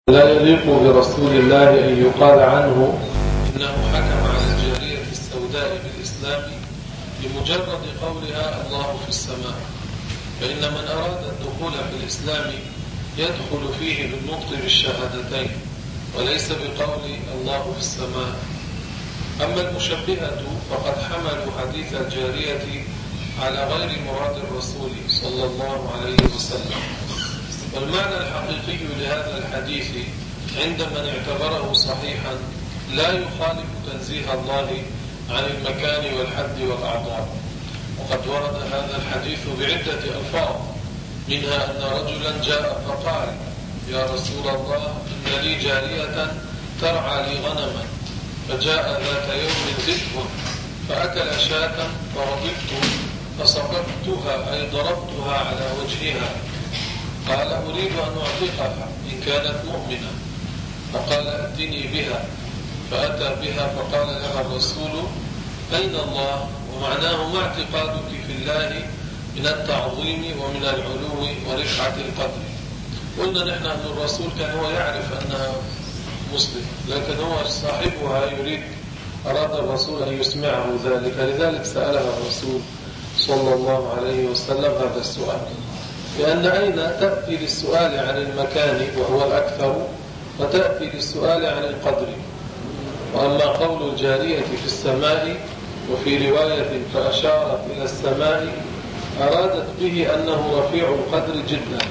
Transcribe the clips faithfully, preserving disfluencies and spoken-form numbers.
لا يليق برسول الله أن يقال عنه إنه حكم على الجارية السوداء بالإسلام بمجرد قولها الله في السماء، فإن من أراد الدخول في الإسلام يدخل فيه بالنطق بالشهادتين وليس بقول الله في السماء. أما المشبهة فقد حملوا حديث الجارية على غير مراد الرسول صلى الله عليه وسلم. والمعنى الحقيقي لهذا الحديث عند من اعتبره صحيحا لا يخالف تنزيه الله عن المكان والحد والأعضاء. وقد ورد هذا الحديث بعدة ألفاظ، منها أن رجلا جاء فقال: يا رسول الله، إن لي جارية ترعى لي غنما، فجاء ذات يوم ذئب فأكل شاة فغضبت فسقطتها أي ضربتها على وجهها. قال: أريد أن أعتقها إن كانت مؤمنة. فقال: ائتني بها. فأتى بها فقال لها الرسول: أين الله؟ ومعناه ما اعتقادك في الله من التعظيم ومن العلو ورفعة القدر. قلنا نحن أن الرسول كان هو يعرف أنها مسلم، لكن هو صاحبها يريد أراد الرسول أن يسمعه ذلك، لذلك سألها الرسول صلى الله عليه وسلم هذا السؤال. لأن أين تأتي للسؤال عن المكان وهو الأكثر، وتأتي للسؤال عن القدر. وأما قول الجارية في السماء وفي رواية فأشارت إلى السماء أرادت به أنه رفيع القدر جدا،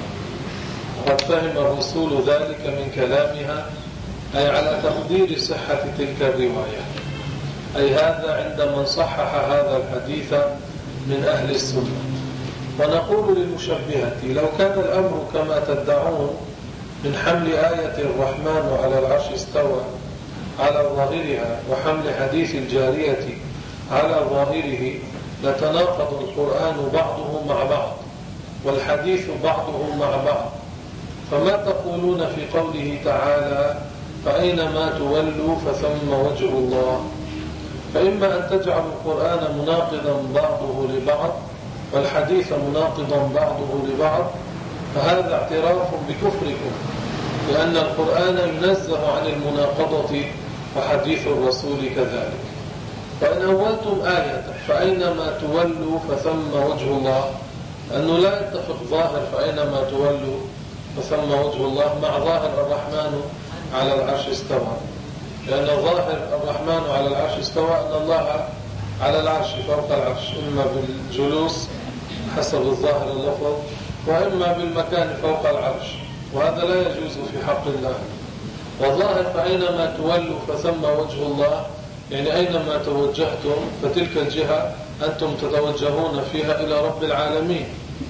وقد فهم الرسول ذلك من كلامها، أي على تقدير صحة تلك الرواية. أي هذا عند من صحح هذا الحديث من أهل السنة. ونقول للمشبهة: لو كان الأمر كما تدعون من حمل آية الرحمن على العرش استوى على ظاهرها وحمل حديث الجارية على ظاهره لتناقض القرآن بعضه مع بعض والحديث بعضه مع بعض. فما تقولون في قوله تعالى: فأينما تولوا فثم وجه الله؟ فإما أن تجعلوا القرآن مناقضا بعضه لبعض والحديث مناقضا بعضه لبعض، فهذا اعتراف بكفركم، لأن القرآن ينزه عن المناقضة وحديث الرسول كذلك. فإن أولتم آية فأينما تولوا فثم وجه الله، أنه لا يتفق ظاهر فأينما تولوا فثم وجه الله مع ظاهر الرحمن على العرش استوى، لأن ظاهر الرحمن على العرش استوى أن الله على العرش فوق العرش، إما بالجلوس حسب الظاهر اللفظ وإما بالمكان فوق العرش، وهذا لا يجوز في حق الله. والظاهر فأينما تولوا فثم وجه الله، يعني أينما توجهتم فتلك الجهة أنتم تتوجهون فيها إلى رب العالمين.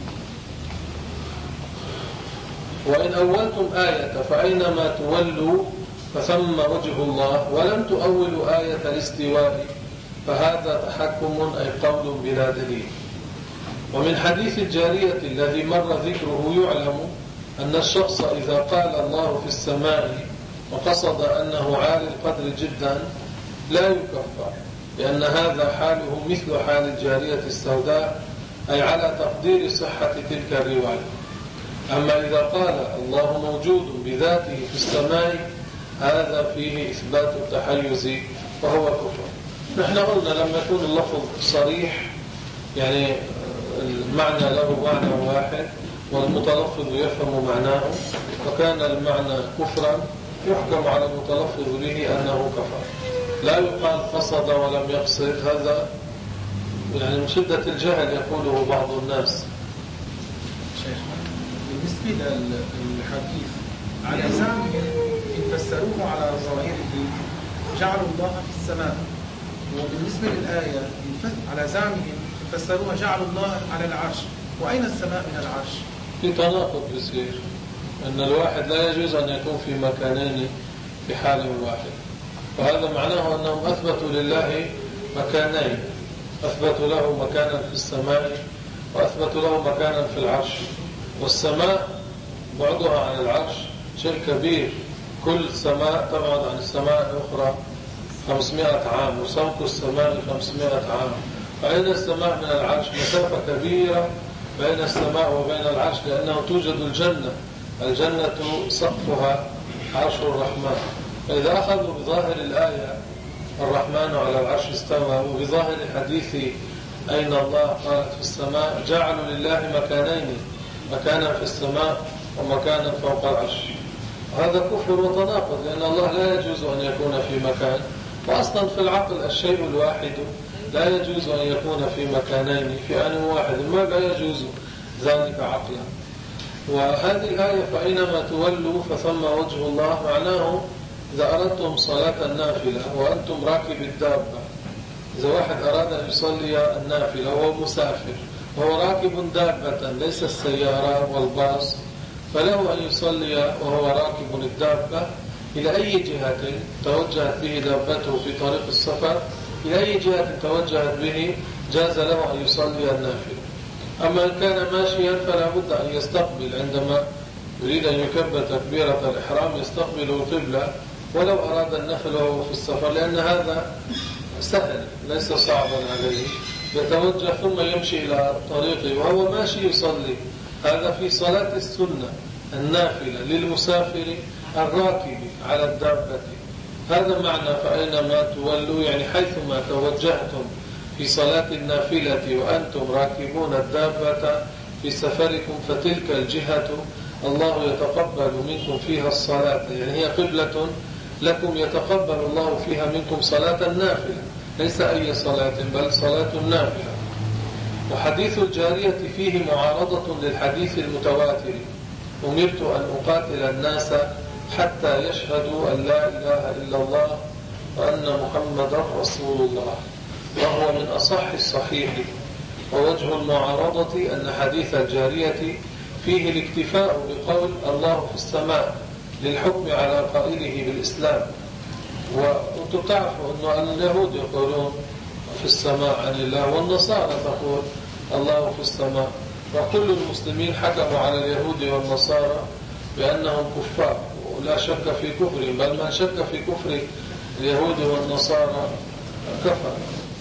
وإن أولتم آية فأينما تولوا فثم وجه الله ولم تؤولوا آية الاستواء فهذا تحكم أي قول بلا دليل. ومن حديث الجارية الذي مر ذكره يعلم أن الشخص إذا قال الله في السماء وقصد أنه عالي القدر جدا لا يكفر، لأن هذا حاله مثل حال الجارية السوداء، أي على تقدير صحة تلك الرواية. أما إذا قال الله موجود بذاته في السماء هذا فيه إثبات التحيز وهو كفر. نحن قلنا لما يكون اللفظ صريح، يعني المعنى له معنى واحد والمتلفظ يفهم معناه، وكان المعنى كفرا يحكم على المتلفظ به أنه كفر. لا يقال قصد ولم يقصد، هذا يعني من شدة الجهل يقوله بعض الناس. بالنسبة للحديث على زعمهم إن فسروه على ظاهره جعلوا الله في السماء، وبالنسبة للآية على زعمهم فسروها جعلوا الله على العرش، وأين السماء من العرش؟ في تناقض يصير، أن الواحد لا يجوز أن يكون في مكانين في حال واحد، وهذا معناه أنهم أثبتوا لله مكانين، أثبتوا له مكانا في السماء وأثبتوا له مكانا في العرش. والسماء بعدها عن العرش شيء كبير، كل سماء تبعد عن السماء الأخرى خمسمائة عام، وسمك السماء خمسمائة عام. فأين السماء من العرش؟ مسافة كبيرة بين السماء وبين العرش، لأنه توجد الجنة، الجنة سقفها عرش الرحمن. فإذا أخذوا بظاهر الآية الرحمن على العرش استوى، وبظاهر حديث أين الله قالت في السماء، جعلوا لله مكانين، مكانا في السماء ومكانا فوق العرش. هذا كفر وتناقض، لأن الله لا يجوز أن يكون في مكان، وأصلا في العقل الشيء الواحد لا يجوز أن يكون في مكانين في آن واحد، ما لا يجوز ذلك عقلا. وهذه الآية فأينما تولوا فثم وجه الله، معناه إذا أردتم صلاة النافلة وأنتم راكب الدابة، إذا واحد أراد أن يصلي النافلة وهو مسافر وهو راكب دابة ليس السيارة والباص، فله أن يصلي وهو راكب الدابة إلى أي جهة توجهت به دابته في طريق السفر، إلى أي جهة توجهت به جاز له أن يصلي النافلة. أما إن كان ماشيا فلا بد أن يستقبل، عندما يريد أن يكبر تكبيرة الإحرام يستقبل القبلة ولو أراد النفل وهو في السفر، لأن هذا سهل ليس صعبا عليه، يتوجه ثم يمشي إلى طريقه وهو ماشي يصلي. هذا في صلاة السنة النافلة للمسافر الراكب على الدابة. هذا معنى فأينما تولوا، يعني حيثما توجهتم في صلاة النافلة وأنتم راكبون الدابة في سفركم فتلك الجهة الله يتقبل منكم فيها الصلاة، يعني هي قبلة لكم يتقبل الله فيها منكم صلاة النافلة، ليس أي صلاة بل صلاة النافلة. وحديث الجارية فيه معارضة للحديث المتواتر: أمرت أن أقاتل الناس حتى يشهدوا أن لا إله إلا الله وأن محمدا رسول الله، وهو من أصح الصحيح. ووجه المعارضة أن حديث الجارية فيه الاكتفاء بقول الله في السماء للحكم على قائله بالإسلام. وأنتم تعرفوا أن اليهود يقولون في السماء عن الله، والنصارى تقول الله في السماء، وكل المسلمين حكموا على اليهود والنصارى بأنهم كفار ولا شك في كفرهم، بل من شك في كفر اليهود والنصارى كفر.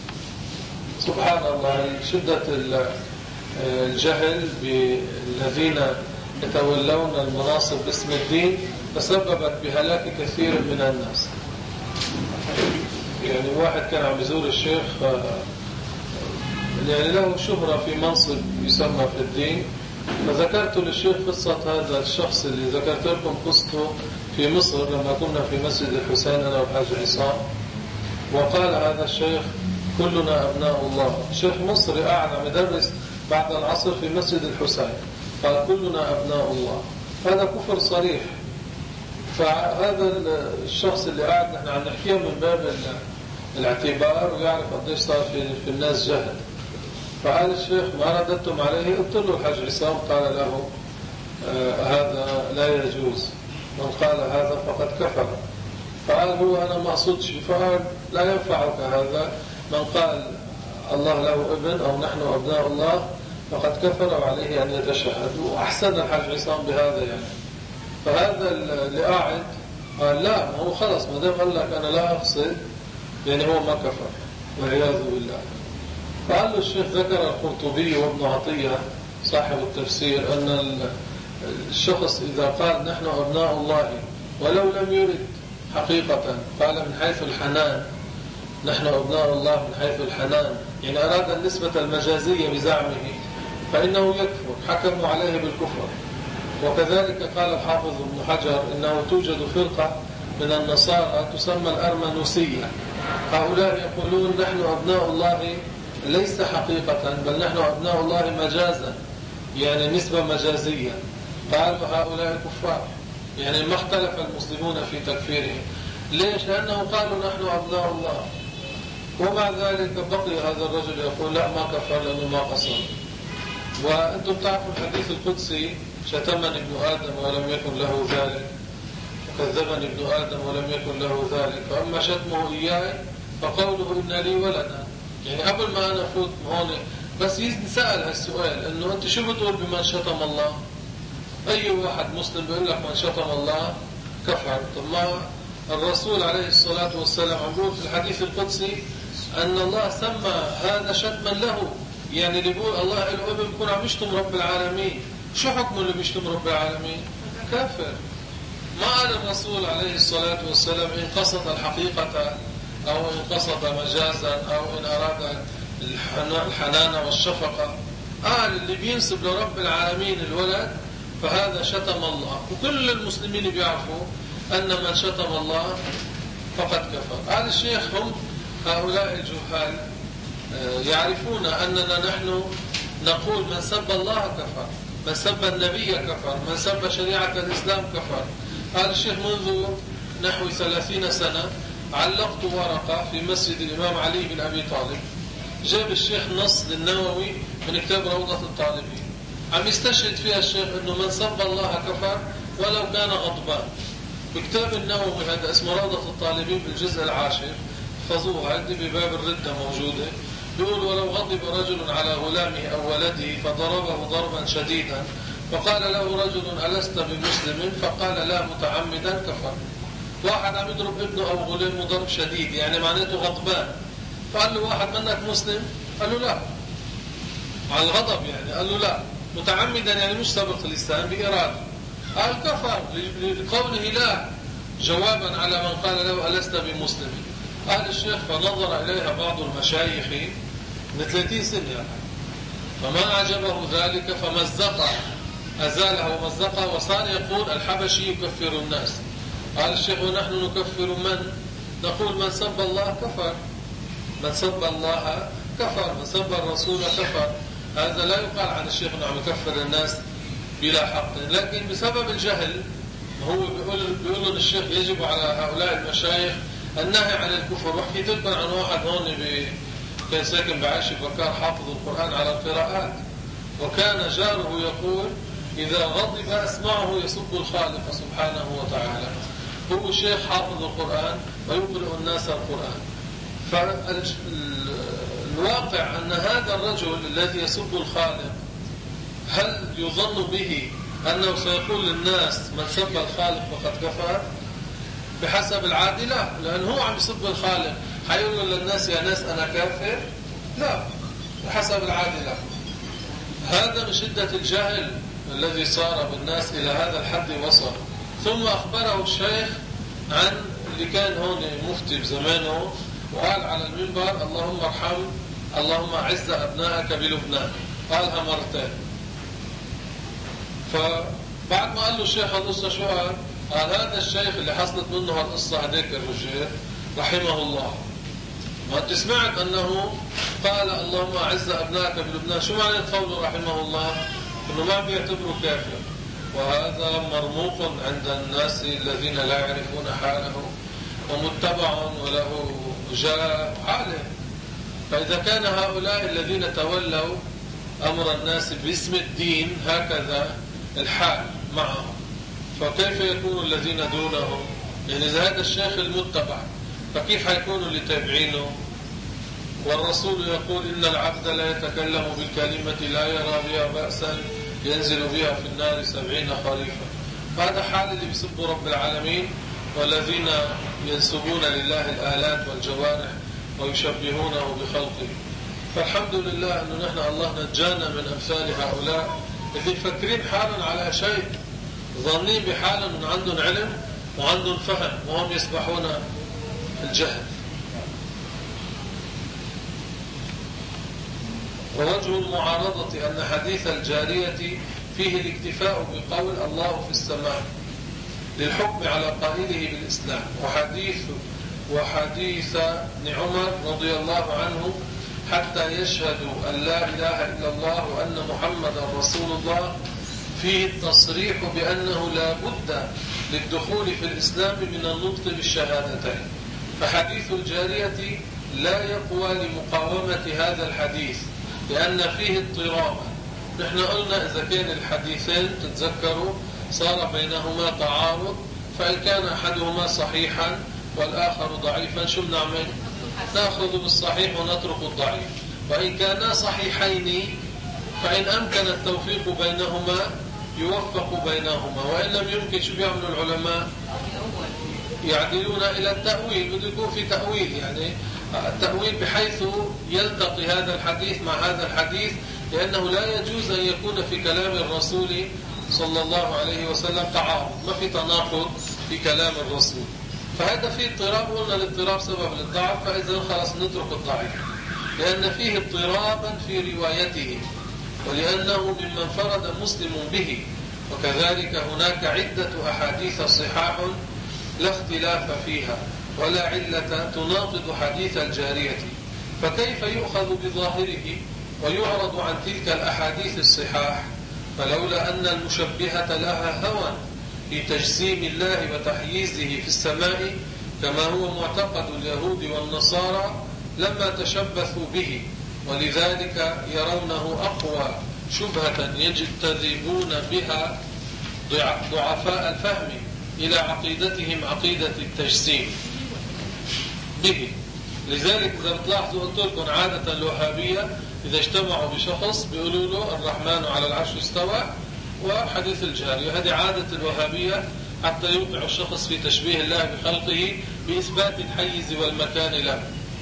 سبحان الله، شدة الجهل بالذين يتولون المناصب باسم الدين تسببت بهلاك كثير من الناس. يعني واحد كان عم يزور الشيخ، يعني له شهرة في منصب يسمى في الدين، فذكرت للشيخ قصة هذا الشخص اللي ذكرت لكم قصته في مصر لما كنا في مسجد الحسين أنا والحاج عصام. وقال هذا الشيخ: كلنا أبناء الله. شيخ مصري قاعد عم يدرس بعد العصر في مسجد الحسين، قال كلنا أبناء الله. هذا كفر صريح. فهذا الشخص اللي قاعد نحن عم نحكيه من باب الاعتبار ويعرف قديش صار في, في الناس جهل. فقال الشيخ: ما رددتم عليه؟ قلت له الحاج عصام قال له آه هذا لا يجوز، من قال هذا فقد كفر. فقال هو أنا ما أقصدش. فقال: لا ينفعك هذا، من قال الله له ابن أو نحن أبناء الله فقد كفر وعليه أن يتشهد. وأحسن الحاج عصام بهذا يعني. فهذا اللي قاعد قال: لا، ما هو خلص ما دام قال لك أنا لا أقصد يعني هو ما كفر والعياذ بالله. فقال له الشيخ: ذكر القرطبي وابن عطية صاحب التفسير أن الشخص إذا قال نحن أبناء الله ولو لم يرد حقيقة، قال من حيث الحنان نحن أبناء الله من حيث الحنان، يعني أراد النسبة المجازية بزعمه، فإنه يكفر، حكموا عليه بالكفر. وكذلك قال الحافظ ابن حجر إنه توجد فرقة من النصارى تسمى الأرمنوسية، هؤلاء يقولون نحن أبناء الله ليس حقيقة بل نحن أبناء الله مجازا، يعني نسبة مجازية. قال هؤلاء كفار، يعني ما اختلف المسلمون في تكفيرهم. ليش؟ لأنه قالوا نحن أبناء الله، ومع ذلك بقي هذا الرجل يقول لا ما كفر لأنه ما قصر. وأنتم تعرفوا الحديث القدسي: شتمني ابن آدم ولم يكن له ذلك، وكذبني ابن آدم ولم يكن له ذلك، فأما شتمه إياي فقوله إن لي ولدا. يعني قبل ما أنا أفوت هون بس يسأل هالسؤال إنه أنت شو بتقول بمن شتم الله؟ أي واحد مسلم بيقول لك من شتم الله كفر. طب ما الرسول عليه الصلاة والسلام عم في الحديث القدسي أن الله سمى هذا شتما له، يعني اللي بيقول الله له ابن بيكون عم يشتم رب العالمين. شو حكم اللي بيشتم رب العالمين؟ كافر. ما قال الرسول عليه الصلاة والسلام إن قصد الحقيقة أو إن قصد مجازا أو إن أراد الحنان والشفقة. قال اللي بينسب لرب العالمين الولد فهذا شتم الله، وكل المسلمين بيعرفوا أن من شتم الله فقد كفر. قال الشيخ هم هؤلاء الجهال يعرفون أننا نحن نقول من سب الله كفر، من سب النبي كفر، من سب شريعة الإسلام كفر. قال الشيخ منذ نحو ثلاثين سنة علقت ورقة في مسجد الإمام علي بن أبي طالب، جاب الشيخ نص للنووي من كتاب روضة الطالبين، عم يستشهد فيها الشيخ أنه من سب الله كفر ولو كان غضبان. بكتاب النووي هذا اسمه روضة الطالبين بالجزء العاشر، احفظوها عندي بباب الردة موجودة. يقول ولو غضب رجل على غلامه أو ولده فضربه ضربا شديدا فقال له رجل ألست بمسلم فقال لا متعمدا كفر. واحد عم يضرب ابنه أو غلامه ضرب شديد يعني معناته غضبان، فقال له واحد منك مسلم؟ قال له لا، على الغضب يعني. قال له لا متعمدا يعني مش سبق اللسان بإرادة. قال كفر لقوله لا جوابا على من قال له ألست بمسلم. قال الشيخ فنظر إليها بعض المشايخ من ثلاثين سنة يعني، فما أعجبه ذلك فمزقه، أزالها ومزقها وصار يقول الحبشي يكفر الناس. قال الشيخ ونحن نكفر من؟ نقول من سب الله كفر، من سب الله كفر، من سب الرسول كفر. هذا لا يقال عن الشيخ أنه عم يكفر الناس بلا حق، لكن بسبب الجهل هو بيقول بيقولون الشيخ يجب على هؤلاء المشايخ النهي عن الكفر. وحكيت لكم عن واحد هون كان ساكن بعيش بكار حافظ القرآن على القراءات، وكان جاره يقول إذا غضب أسمعه يسب الخالق سبحانه وتعالى. هو شيخ حافظ القرآن ويقرئ الناس القرآن. فالواقع أن هذا الرجل الذي يسب الخالق هل يظن به أنه سيقول للناس من سب الخالق فقد كفر؟ بحسب العادة لا، لأنه هو عم يسب الخالق حيقول للناس يا ناس أنا كافر؟ لا، بحسب العادة لا. هذا من شدة الجهل الذي صار بالناس إلى هذا الحد وصل. ثم أخبره الشيخ عن اللي كان هون مفتي بزمانه وقال على المنبر اللهم ارحم اللهم أعز أبنائك بلبنان، قالها مرتين. فبعد ما قال له الشيخ القصة شو قال؟ قال هذا الشيخ اللي حصلت منه هالقصة هذيك الرجال رحمه الله، ما انت سمعت أنه قال اللهم أعز أبنائك بلبنان، شو معنى قوله رحمه الله؟ أنه ما بيعتبره كافر، وهذا مرموق عند الناس الذين لا يعرفون حاله ومتبع وله جاء حاله. فإذا كان هؤلاء الذين تولوا أمر الناس باسم الدين هكذا الحال معهم، فكيف يكون الذين دونهم؟ يعني إذا هذا الشيخ المتبع فكيف حيكون اللي تابعينه؟ والرسول يقول إن العبد لا يتكلم بالكلمة لا يرى بها بأسا ينزل بها في النار سبعين خريفا. هذا حال اللي بيسبوا رب العالمين والذين ينسبون لله الآلات والجوارح ويشبهونه بخلقه. فالحمد لله أنه نحن الله نجانا من أمثال هؤلاء اللي يفكرين حالا على شيء، ظنين بحالا أن عندهم علم وعندهم فهم وهم يسبحون الجهل. ووجه المعارضة أن حديث الجارية فيه الاكتفاء بقول الله في السماء للحكم على قائله بالإسلام، وحديث وحديث ابن عمر رضي الله عنه حتى يشهدوا أن لا إله إلا الله وأن محمدا رسول الله فيه التصريح بأنه لا بد للدخول في الإسلام من النطق بالشهادتين. فحديث الجارية لا يقوى لمقاومة هذا الحديث لأن فيه اضطرابا. نحن قلنا إذا كان الحديثين تتذكروا صار بينهما تعارض، فإن كان أحدهما صحيحا والآخر ضعيفا شو بنعمل؟ نأخذ بالصحيح ونترك الضعيف. وإن كانا صحيحين فإن أمكن التوفيق بينهما يوفق بينهما، وإن لم يمكن شو بيعملوا العلماء؟ يعدلون إلى التأويل، بده يكون في تأويل، يعني التأويل بحيث يلتقي هذا الحديث مع هذا الحديث، لأنه لا يجوز أن يكون في كلام الرسول صلى الله عليه وسلم تعارض، ما في تناقض في كلام الرسول. فهذا فيه اضطراب، قلنا الاضطراب سبب للضعف، فإذا خلاص نترك الضعيف لأن فيه اضطرابا في روايته، ولأنه ممن فرد مسلم به. وكذلك هناك عدة أحاديث صحاح لا اختلاف فيها ولا علة تناقض حديث الجارية، فكيف يؤخذ بظاهره ويعرض عن تلك الأحاديث الصحاح؟ فلولا أن المشبهة لها هوى في تجسيم الله وتحييزه في السماء كما هو معتقد اليهود والنصارى لما تشبثوا به، ولذلك يرونه أقوى شبهة يجتذبون بها ضعفاء الفهم إلى عقيدتهم عقيدة التجسيم به. لذلك إذا بتلاحظوا قلت لكم عادة الوهابية إذا اجتمعوا بشخص بيقولوا له الرحمن على العرش استوى وحديث الجارية، هذه عادة الوهابية حتى يوقع الشخص في تشبيه الله بخلقه بإثبات الحيز والمكان له.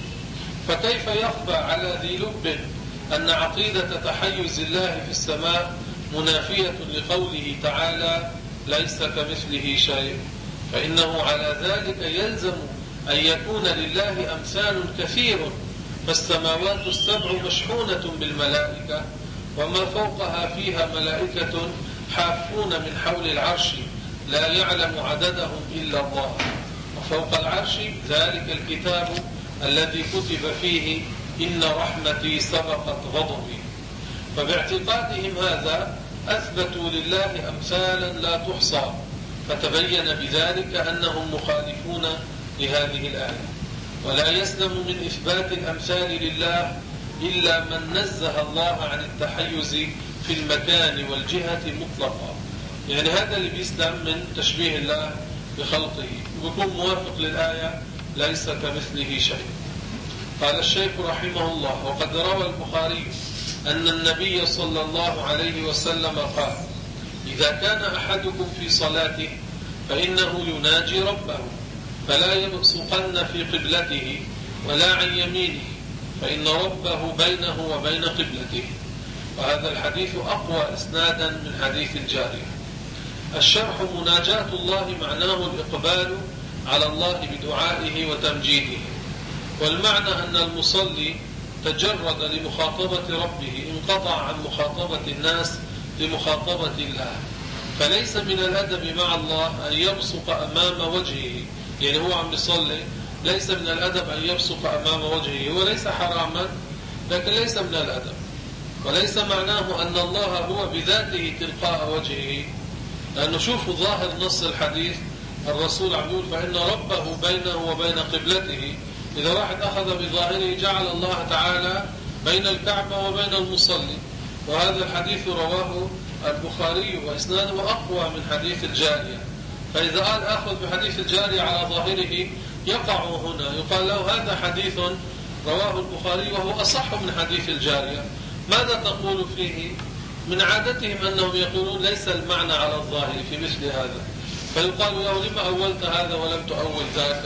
فكيف يخفى على ذي لب أن عقيدة تحيز الله في السماء منافية لقوله تعالى ليس كمثله شيء؟ فإنه على ذلك يلزم أن يكون لله أمثال كثير، فالسماوات السبع مشحونة بالملائكة وما فوقها فيها ملائكة حافون من حول العرش لا يعلم عددهم إلا الله، وفوق العرش ذلك الكتاب الذي كتب فيه إن رحمتي سبقت غضبي. فباعتقادهم هذا أثبتوا لله أمثالا لا تحصى، فتبين بذلك أنهم مخالفون لهذه الآية. ولا يسلم من إثبات الأمثال لله إلا من نزه الله عن التحيز في المكان والجهة مطلقا، يعني هذا اللي بيسلم من تشبيه الله بخلقه ويكون موافق للآية ليس كمثله شيء. قال الشيخ رحمه الله: وقد روى البخاري أن النبي صلى الله عليه وسلم قال: إذا كان أحدكم في صلاته فإنه يناجي ربه فلا يبصقن في قبلته ولا عن يمينه فإن ربه بينه وبين قبلته. وهذا الحديث أقوى إسنادا من حديث الجارية. الشرح: مناجاة الله معناه الإقبال على الله بدعائه وتمجيده، والمعنى أن المصلي تجرد لمخاطبة ربه، انقطع عن مخاطبة الناس لمخاطبة الله، فليس من الأدب مع الله أن يبصق أمام وجهه، يعني هو عم يصلي ليس من الأدب أن يبصق أمام وجهه، وليس حراما لكن ليس من الأدب. وليس معناه أن الله هو بذاته تلقاء وجهه، لأنه شوفوا ظاهر نص الحديث الرسول عم يقول فإن ربه بينه وبين قبلته. إذا واحد أخذ بظاهره جعل الله تعالى بين الكعبة وبين المصلي، وهذا الحديث رواه البخاري وإسناده أقوى من حديث الجارية. فإذا قال أخذ بحديث الجارية على ظاهره يقع هنا، يقال له هذا حديث رواه البخاري وهو أصح من حديث الجارية، ماذا تقول فيه؟ من عادتهم أنهم يقولون ليس المعنى على الظاهر في مثل هذا، فيقال له لما أولت هذا ولم تؤول ذاك؟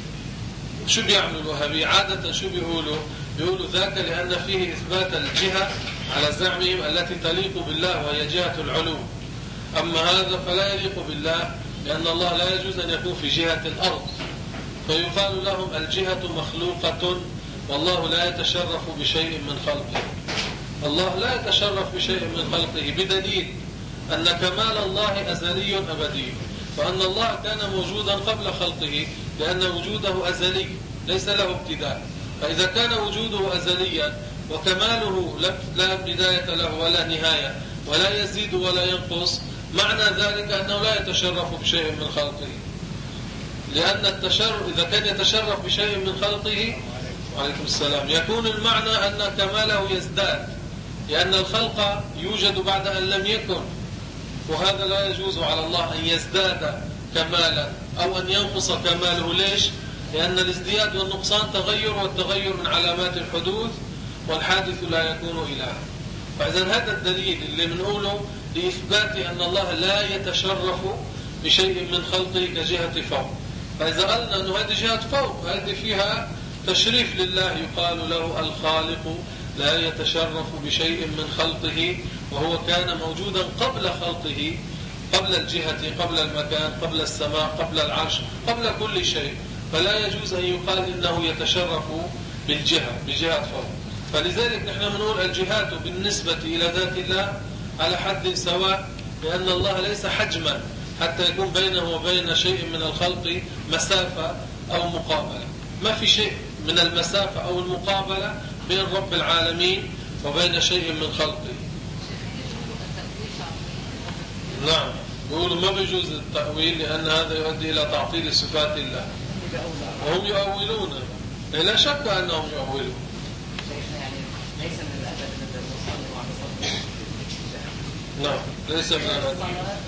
شو بيعملوا الوهابية عادة؟ شو بيقولوا؟ بيقولوا ذاك لأن فيه إثبات الجهة على زعمهم التي تليق بالله وهي جهة العلو، أما هذا فلا يليق بالله لأن الله لا يجوز أن يكون في جهة الأرض، فيقال لهم الجهة مخلوقة والله لا يتشرف بشيء من خلقه. الله لا يتشرف بشيء من خلقه بدليل أن كمال الله أزلي أبدي، وأن الله كان موجودا قبل خلقه لأن وجوده أزلي ليس له ابتداء. فإذا كان وجوده أزليا وكماله لا بداية له ولا نهاية ولا يزيد ولا ينقص، معنى ذلك أنه لا يتشرف بشيء من خلقه، لأن التشرف إذا كان يتشرف بشيء من خلقه وعليكم السلام يكون المعنى أن كماله يزداد، لأن الخلق يوجد بعد أن لم يكن، وهذا لا يجوز على الله أن يزداد كمالا أو أن ينقص كماله. ليش؟ لأن الازدياد والنقصان تغير، والتغير من علامات الحدوث، والحادث لا يكون إلها. فإذا هذا الدليل اللي بنقوله لإثبات أن الله لا يتشرف بشيء من خلقه كجهة فوق. فإذا قلنا أنه هذه جهة فوق، هذه فيها تشريف لله، يقال له الخالق لا يتشرف بشيء من خلقه، وهو كان موجودا قبل خلقه، قبل الجهة، قبل المكان، قبل السماء، قبل العرش، قبل كل شيء، فلا يجوز أن يقال إنه يتشرف بالجهة بجهة فوق. فلذلك نحن بنقول الجهات بالنسبة إلى ذات الله على حد سواء، لأن الله ليس حجما حتى يكون بينه وبين شيء من الخلق مسافة أو مقابلة. ما في شيء من المسافة أو المقابلة بين رب العالمين وبين شيء من خلقه. نعم، يقولوا ما بيجوز التأويل لأن هذا يؤدي إلى تعطيل صفات الله، وهم يؤولون، لا شك أنهم يؤولون. ليس من الأدب أن المصلي وعلى صدره. نعم، ليس من الأدب،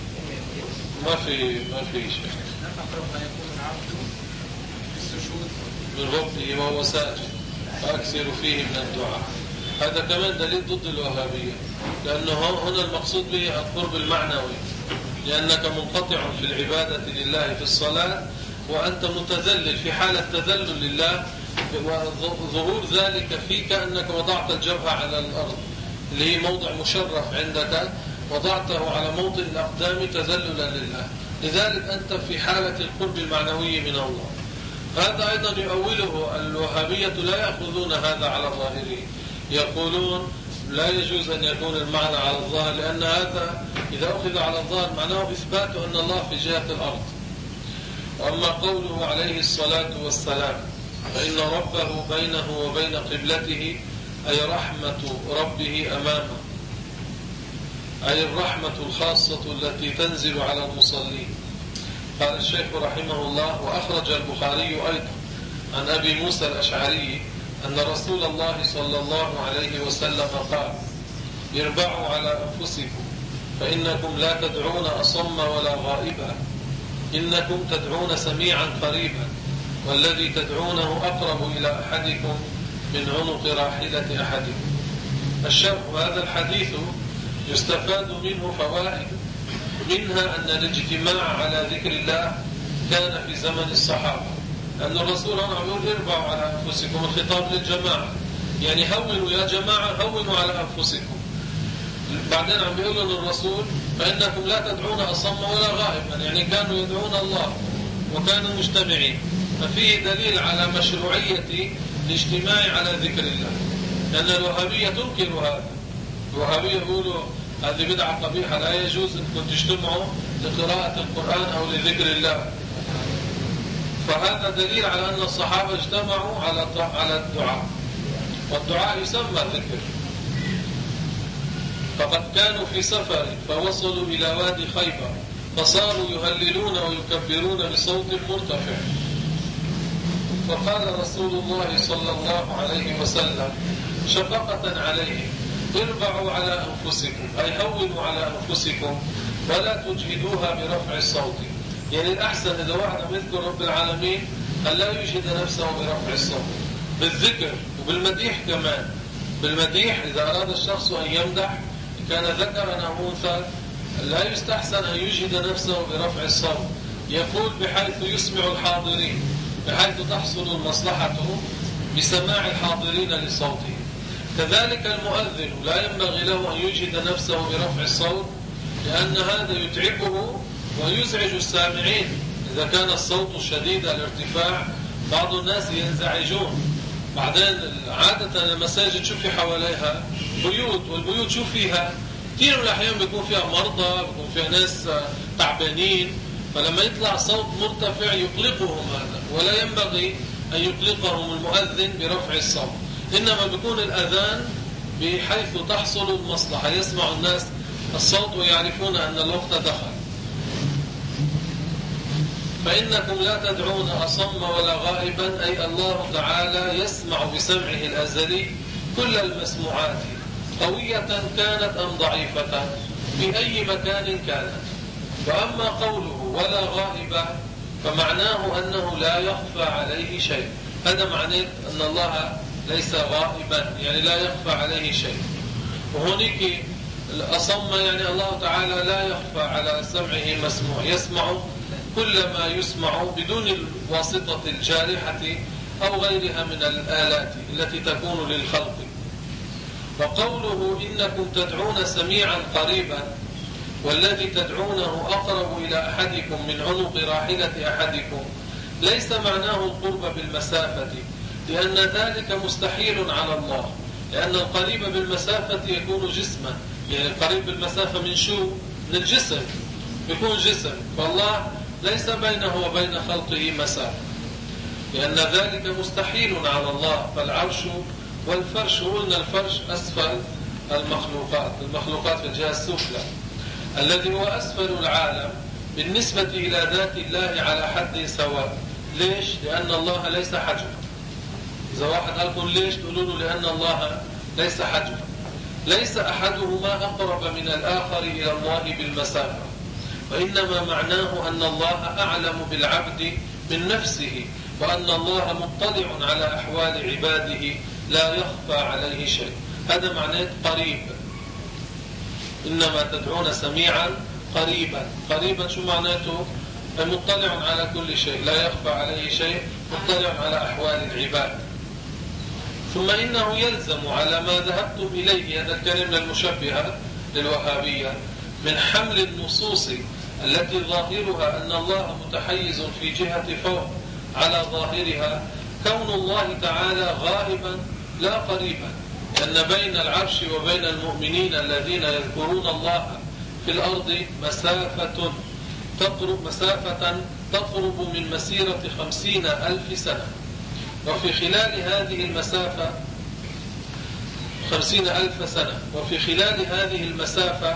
ما في ما في شيء. أقرب ما يكون العبد في السجود من ربه وهو ساجد فأكثر فيه من الدعاء. هذا كمان دليل ضد الوهابية، لأنه هنا المقصود به القرب المعنوي، لأنك منقطع في العبادة لله في الصلاة وأنت متذلل في حالة تذلل لله، وظهور ذلك فيك أنك وضعت الجبهة على الأرض اللي هي موضع مشرف عندك، وضعته على موطن الأقدام تذللا لله، لذلك أنت في حالة القرب المعنوي من الله. هذا أيضا يؤوله الوهابية، لا يأخذون هذا على ظاهره، يقولون لا يجوز أن يكون المعنى على الظاهر، لأن هذا إذا أخذ على الظاهر معناه إثبات أن الله في جهة الأرض. وأما قوله عليه الصلاة والسلام فإن ربه بينه وبين قبلته، أي رحمة ربه أمامه، أي الرحمة الخاصة التي تنزل على المصلين. قال الشيخ رحمه الله: وأخرج البخاري أيضا عن أبي موسى الأشعري أن رسول الله صلى الله عليه وسلم قال: اربعوا على أنفسكم فإنكم لا تدعون أصم ولا غائبا، إنكم تدعون سميعا قريبا، والذي تدعونه أقرب إلى أحدكم من عنق راحلة أحدكم. الشرح: هذا الحديث يستفاد منه فوائد، منها أن الاجتماع على ذكر الله كان في زمن الصحابة، لأن الرسول هنا يقول اربعوا على أنفسكم، الخطاب للجماعة، يعني هونوا يا جماعة، هونوا على أنفسكم. بعدين عم بيقولوا للرسول فإنكم لا تدعون أصم ولا غائبا، يعني كانوا يدعون الله وكانوا مجتمعين، ففيه دليل على مشروعية الاجتماع على ذكر الله، لأن الوهابية تنكر هذا. الوهابية يقولوا هذه بدعة قبيحة، لا يجوز أنكم تجتمعوا لقراءة القرآن أو لذكر الله. فهذا دليل على أن الصحابة اجتمعوا على على الدعاء، والدعاء يسمى ذكر. فقد كانوا في سفر فوصلوا إلى وادي خيبر، فصاروا يهللون ويكبرون بصوت مرتفع، فقال رسول الله صلى الله عليه وسلم شفقة عليهم: اربعوا على أنفسكم، أي هونوا على أنفسكم ولا تجهدوها برفع الصوت. يعني الأحسن إذا واحد عم يذكر رب العالمين أن لا يجهد نفسه برفع الصوت، بالذكر وبالمديح كمان. بالمديح إذا أراد الشخص أن يمدح كان ذكرا أو أنثى لا يستحسن أن يجهد نفسه برفع الصوت، يقول بحيث يسمع الحاضرين، بحيث تحصل المصلحة بسماع الحاضرين لصوته. كذلك المؤذن لا ينبغي له أن يجهد نفسه برفع الصوت، لأن هذا يتعبه ويزعج السامعين. إذا كان الصوت شديد الارتفاع بعض الناس ينزعجون. بعدين عادة المساجد شو في حواليها؟ بيوت، والبيوت شو فيها؟ كثير من الأحيان بيكون فيها مرضى، بيكون فيها ناس تعبانين، فلما يطلع صوت مرتفع يقلقهم هذا، ولا ينبغي أن يقلقهم المؤذن برفع الصوت، إنما بيكون الأذان بحيث تحصل المصلحة، يسمع الناس الصوت ويعرفون أن الوقت دخل. فإنكم لا تدعون أصم ولا غائبا، أي الله تعالى يسمع بسمعه الأزلي كل المسموعات، قوية كانت أم ضعيفة، في أي مكان كانت. وأما قوله ولا غائبة فمعناه أنه لا يخفى عليه شيء. هذا معناه أن الله ليس غائبا، يعني لا يخفى عليه شيء. وهناك الأصم يعني الله تعالى لا يخفى على سمعه مسموع، يسمع كل ما يسمع بدون الواسطة الجارحة أو غيرها من الآلات التي تكون للخلق. فقوله إنكم تدعون سميعا قريبا والذي تدعونه أقرب إلى أحدكم من عنق راحلة أحدكم ليس معناه القرب بالمسافة، لأن ذلك مستحيل على الله، لأن القريب بالمسافة يكون جسما، يعني القريب بالمسافة من شو؟ من الجسم، يكون جسم، فالله ليس بينه وبين خلقه مسافة، لأن ذلك مستحيل على الله. فالعرش والفرش، قلنا الفرش أسفل المخلوقات، المخلوقات في الجهة السفلى، الذي هو أسفل العالم بالنسبة إلى ذات الله على حد سواء. ليش؟ لأن الله ليس حجم. إذا واحد قالكم ليش تقولوا له لأن الله ليس حجم. ليس أحدهما أقرب من الآخر إلى الله بالمسافة، وإنما معناه أن الله أعلم بالعبد من نفسه، وأن الله مطلع على أحوال عباده لا يخفى عليه شيء. هذا معناه قريب. إنما تدعون سميعا قريبا. قريبا شو معناته؟ مطلع على كل شيء لا يخفى عليه شيء، مطلع على أحوال العباد. ثم إنه يلزم على ما ذهبتم إليه، هذا الكلام للمشبهة للوهابية، من حمل النصوص التي ظاهرها أن الله متحيز في جهة فوق على ظاهرها كون الله تعالى غائبا لا قريبا، لأن بين العرش وبين المؤمنين الذين يذكرون الله في الأرض مسافة تقرب مسافة تقرب من مسيرة خمسين ألف سنة، وفي خلال هذه المسافة خمسين ألف سنة وفي خلال هذه المسافة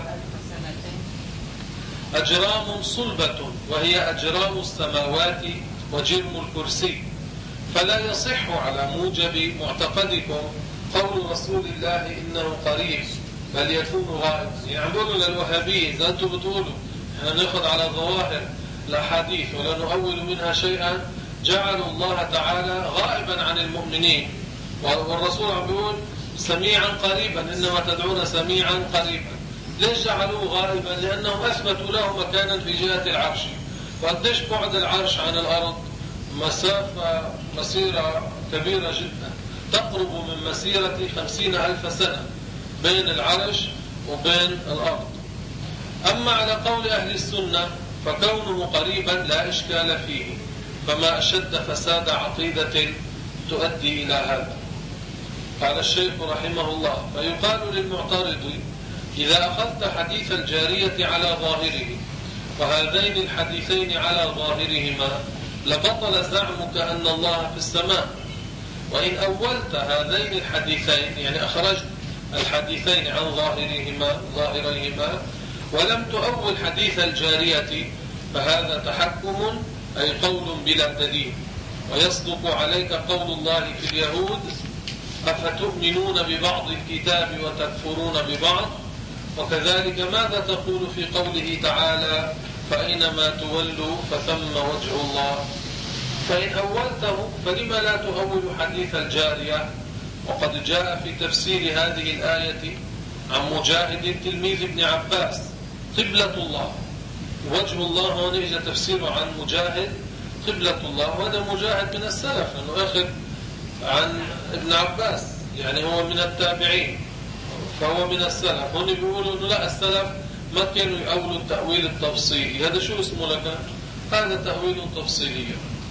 أجرام صلبة وهي أجرام السماوات وجرم الكرسي، فلا يصح على موجب معتقدكم قول رسول الله إنه قريب بل يكون غائب. يعني بقولوا للوهابية إذا أنتم بتقولوا احنا نأخذ على ظواهر الأحاديث ولا نؤول منها شيئا، جعلوا الله تعالى غائبا عن المؤمنين، والرسول عم بيقول سميعا قريبا، إنما تدعون سميعا قريبا. ليش جعلوه غائبا؟ لأنهم أثبتوا له مكانا في جهة العرش. وقديش بعد العرش عن الأرض؟ مسافة مسيرة كبيرة جدا، تقرب من مسيرة خمسين ألف سنة بين العرش وبين الأرض. أما على قول أهل السنة فكونه قريبا لا إشكال فيه، فما أشد فساد عقيدة تؤدي إلى هذا. قال الشيخ رحمه الله: فيقال للمعترض: إذا أخذت حديث الجارية على ظاهره وهذين الحديثين على ظاهرهما لبطل زعمك أن الله في السماء. وإن أولت هذين الحديثين، يعني أخرجت الحديثين عن ظاهرهما ظاهريهما ولم تؤول حديث الجارية، فهذا تحكم أي قول بلا دليل. ويصدق عليك قول الله في اليهود: أفتؤمنون ببعض الكتاب وتكفرون ببعض. وكذلك ماذا تقول في قوله تعالى: فأينما تولوا فثم وجه الله. فإن أولته فلما لا تؤول حديث الجارية؟ وقد جاء في تفسير هذه الآية عن مجاهد تلميذ ابن عباس: قبلة الله. وجه الله هون إجا تفسيره عن مجاهد قبلة الله، وهذا مجاهد من السلف لأنه أخذ عن ابن عباس، يعني هو من التابعين فهو من السلف. هون بيقولوا إنه لا، السلف ما كانوا يقولوا التأويل التفصيلي. هذا شو اسمه لك؟ هذا تأويل تفصيلي.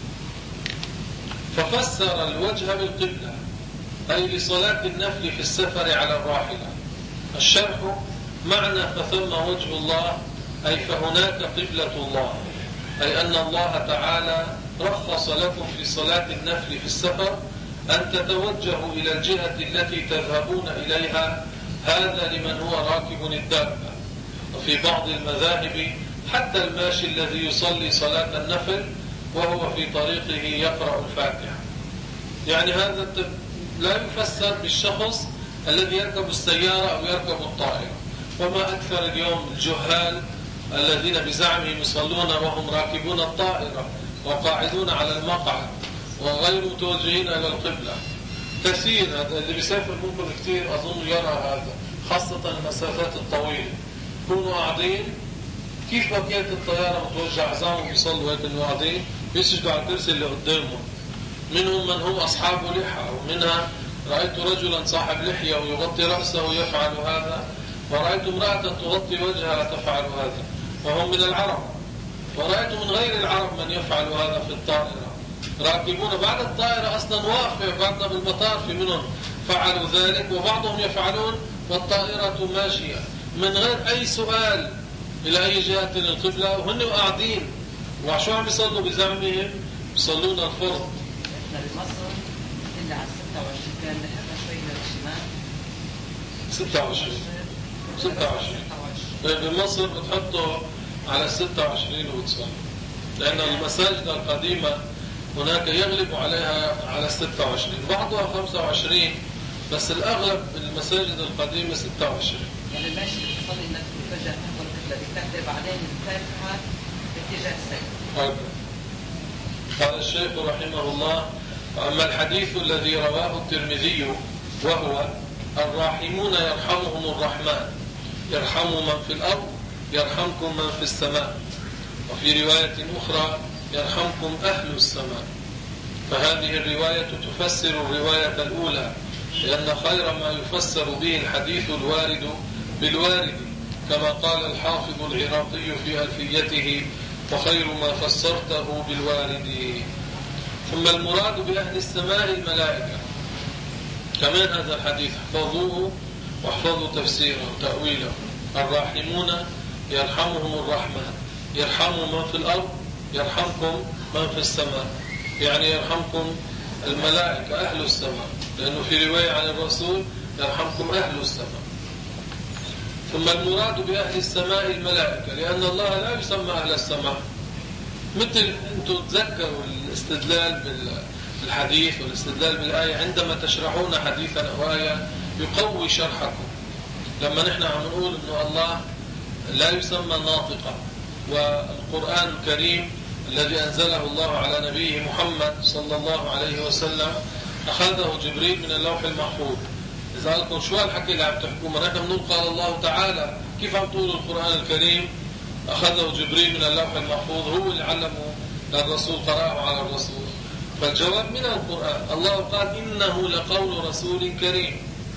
ففسر الوجه بالقبلة أي لصلاة النفل في السفر على الراحلة. الشرح: معنى فثم وجه الله أي فهناك قبلة الله، أي أن الله تعالى رخص لكم في صلاة النفل في السفر أن تتوجهوا إلى الجهة التي تذهبون إليها، هذا لمن هو راكب الدابة. وفي بعض المذاهب حتى الماشي الذي يصلي صلاة النفل وهو في طريقه يقرأ الفاتحة. يعني هذا لا يفسر بالشخص الذي يركب السيارة أو يركب الطائرة. وما أكثر اليوم الجهال الذين بزعمهم يصلون وهم راكبون الطائرة وقاعدون على المقعد وغير متوجهين إلى القبلة. كثير هذا اللي بيسافر ممكن كثير أظن يرى هذا، خاصة المسافات الطويلة. يكونوا قاعدين كيف بقية الطيارة متوجه عزام وبيصلوا هيك إنه قاعدين بيسجدوا على الكرسي اللي قدامهم. منهم من هم أصحاب لحى، ومنها رأيت رجلا صاحب لحية ويغطي رأسه يفعل هذا، ورأيت امرأة تغطي وجهها تفعل هذا، وهم من العرب. ورأيت من غير العرب من يفعل هذا في الطائرة، راكبون بعد الطائرة أصلا واقفة، بعدنا بالمطار في منهم فعلوا ذلك، وبعضهم يفعلون والطائرة ماشية من غير أي سؤال إلى أي جهة القبلة، وهن قاعدين. وشو عم يصلوا بزعمهم؟ يصلون الفرض. احنا بمصر إلا على ستة وعشرين كان نحبها شوي للشمال. ستة وعشرين ستة وعشرين بمصر بتحطه على ستة وعشرين وتسعين، لأن المساجد القديمة هناك يغلب عليها على ستة وعشرين، بعضها خمسة وعشرين، بس الأغلب المساجد القديمة ستة وعشرين. يعني الماشي بتصلي إنك تتوجه نحو القبلة بكتب، بعدين الفاتحة باتجاه السجد. قال الشيخ رحمه الله: أما الحديث الذي رواه الترمذي وهو الراحمون يرحمهم الرحمن، يرحم من في الأرض يرحمكم من في السماء، وفي رواية أخرى يرحمكم أهل السماء، فهذه الرواية تفسر الرواية الأولى، لأن خير ما يفسر به الحديث الوارد بالوارد، كما قال الحافظ العراقي في ألفيته: وخير ما فسرته بالوارد. ثم المراد بأهل السماء الملائكة، كمان هذا الحديث احفظوه واحفظوا تفسيره وتأويله: الراحمون يرحمهم الرحمن، يرحم من في الأرض يرحمكم من في السماء، يعني يرحمكم الملائكة أهل السماء، لأنه في رواية عن الرسول: يرحمكم أهل السماء. ثم المراد بأهل السماء الملائكة، لأن الله لا يسمى أهل السماء. مثل أنتم تذكروا الاستدلال بالحديث والاستدلال بالآية، عندما تشرحون حديثا أو آية يقوي شرحكم. لما نحن عم نقول أنه الله لا يسمى ناطقا، والقرآن الكريم الذي أنزله الله على نبيه محمد صلى الله عليه وسلم أخذه جبريل من اللوح المحفوظ. إذا قالكم شو هالحكي اللي عم تحكوه؟ نحن بنقول قال الله تعالى، كيف عم تقولوا القرآن الكريم أخذه جبريل من اللوح المحفوظ؟ هو اللي علمه للرسول، قرأه على الرسول. فالجواب من القرآن. الله قال: إنه لقول رسول كريم.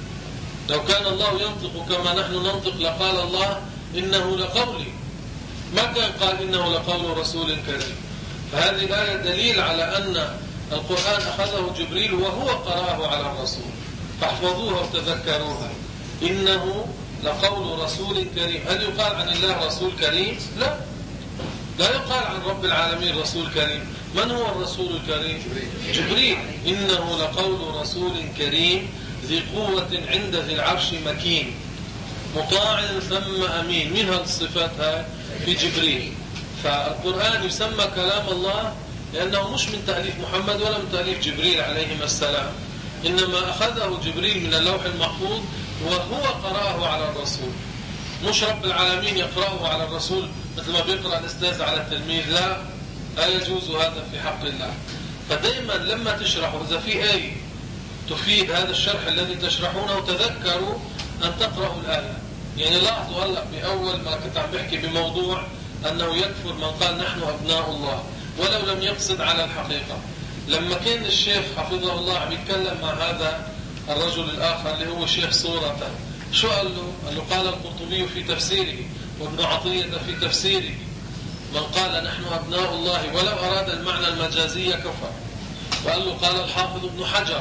لو كان الله ينطق كما نحن ننطق لقال الله إنه لقولي، ما كان قال إنه لقول رسول كريم. فهذه الآية دليل على أن القرآن أخذه جبريل وهو قرأه على الرسول، فاحفظوها وتذكروها. إنه لقول رسول كريم. هل يقال عن الله رسول كريم؟ لا، لا يقال عن رب العالمين رسول كريم. من هو الرسول الكريم؟ جبريل. إنه لقول رسول كريم ذي قوة عند ذي العرش مكين مطاع ثم أمين. من هالصفات هاي في جبريل. فالقرآن يسمى كلام الله لأنه مش من تأليف محمد ولا من تأليف جبريل عليهما السلام، إنما أخذه جبريل من اللوح المحفوظ وهو قرأه على الرسول. مش رب العالمين يقرأه على الرسول مثل ما بيقرأ الأستاذ على التلميذ، لا، لا يجوز هذا في حق الله. فدائما لما تشرحوا إذا في آية تفيد هذا الشرح الذي تشرحونه تذكروا أن تقرأوا الآية. يعني لاحظوا هلأ بأول ما كنت عم بحكي بموضوع أنه يكفر من قال نحن أبناء الله ولو لم يقصد على الحقيقة. لما كان الشيخ حفظه الله عم يتكلم مع هذا الرجل الآخر اللي هو شيخ صورة، شو قال له؟ قال له: قال القرطبي في تفسيره وابن عطية في تفسيره: من قال نحن أبناء الله ولو أراد المعنى المجازي كفر. وقال له: قال الحافظ ابن حجر: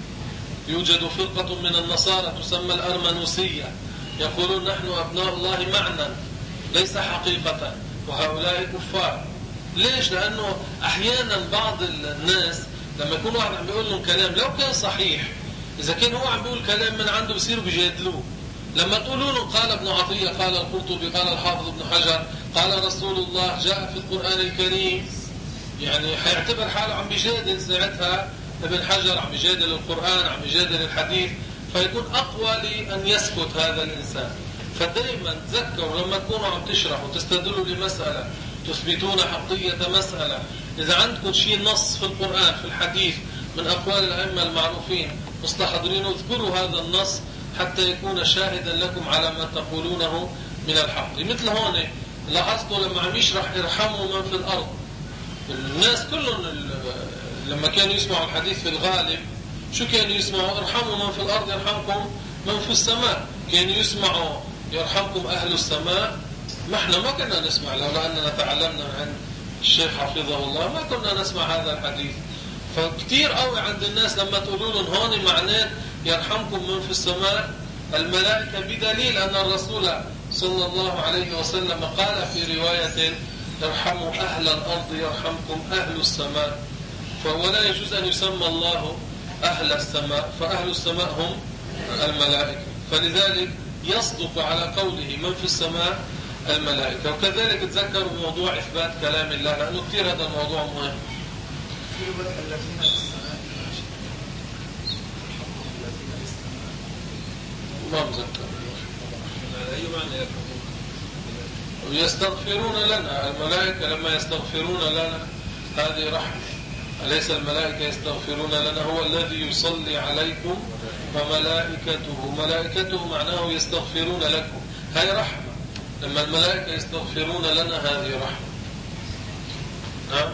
يوجد فرقة من النصارى تسمى الأرمنوسية يقولون نحن أبناء الله معنى ليس حقيقة، وهؤلاء كفار. ليش؟ لأنه أحيانا بعض الناس لما يكون واحد عم بيقول لهم كلام لو كان صحيح، إذا كان هو عم بيقول كلام من عنده بيصيروا بيجادلوه. لما تقولوا له قال ابن عطية، قال القرطبي، قال الحافظ ابن حجر، قال رسول الله، جاء في القرآن الكريم، يعني حيعتبر حاله عم بيجادل ساعتها ابن حجر، عم بيجادل القرآن، عم بيجادل الحديث، فيكون أقوى لأن يسكت هذا الإنسان. فدائما تذكروا لما تكونوا عم تشرحوا تستدلوا لمسألة تثبتون حقية مسألة، إذا عندكم شيء نص في القرآن في الحديث من أقوال الأئمة المعروفين مستحضرين، اذكروا هذا النص حتى يكون شاهدا لكم على ما تقولونه من الحق. مثل هون لاحظتوا لما عم يشرح ارحموا من في الأرض، الناس كلهم لما كانوا يسمعوا الحديث في الغالب شو كانوا يسمعوا؟ ارحموا من في الأرض يرحمكم من في السماء. كانوا يسمعوا يرحمكم أهل السماء. ما احنا ما كنا نسمع، لولا أننا تعلمنا عن الشيخ حفظه الله ما كنا نسمع هذا الحديث. فكتير قوي عند الناس لما تقولوا لهم هون معناه يرحمكم من في السماء الملائكة، بدليل أن الرسول صلى الله عليه وسلم قال في رواية ارحموا أهل الأرض يرحمكم أهل السماء. فهو لا يجوز أن يسمى الله أهل السماء، فأهل السماء هم الملائكة، فلذلك يصدق على قوله من في السماء الملائكة. وكذلك تذكروا موضوع إثبات كلام الله، لأنه كثير هذا الموضوع مهم. ما مذكر أي معنى يستغفرون لنا. الملائكة لما يستغفرون لنا هذه رحمة. أليس الملائكة يستغفرون لنا؟ هو الذي يصلي عليكم وملائكته. ملائكته معناه يستغفرون لكم، هذه رحمة. لما الملائكة يستغفرون لنا هذه رحمة. نعم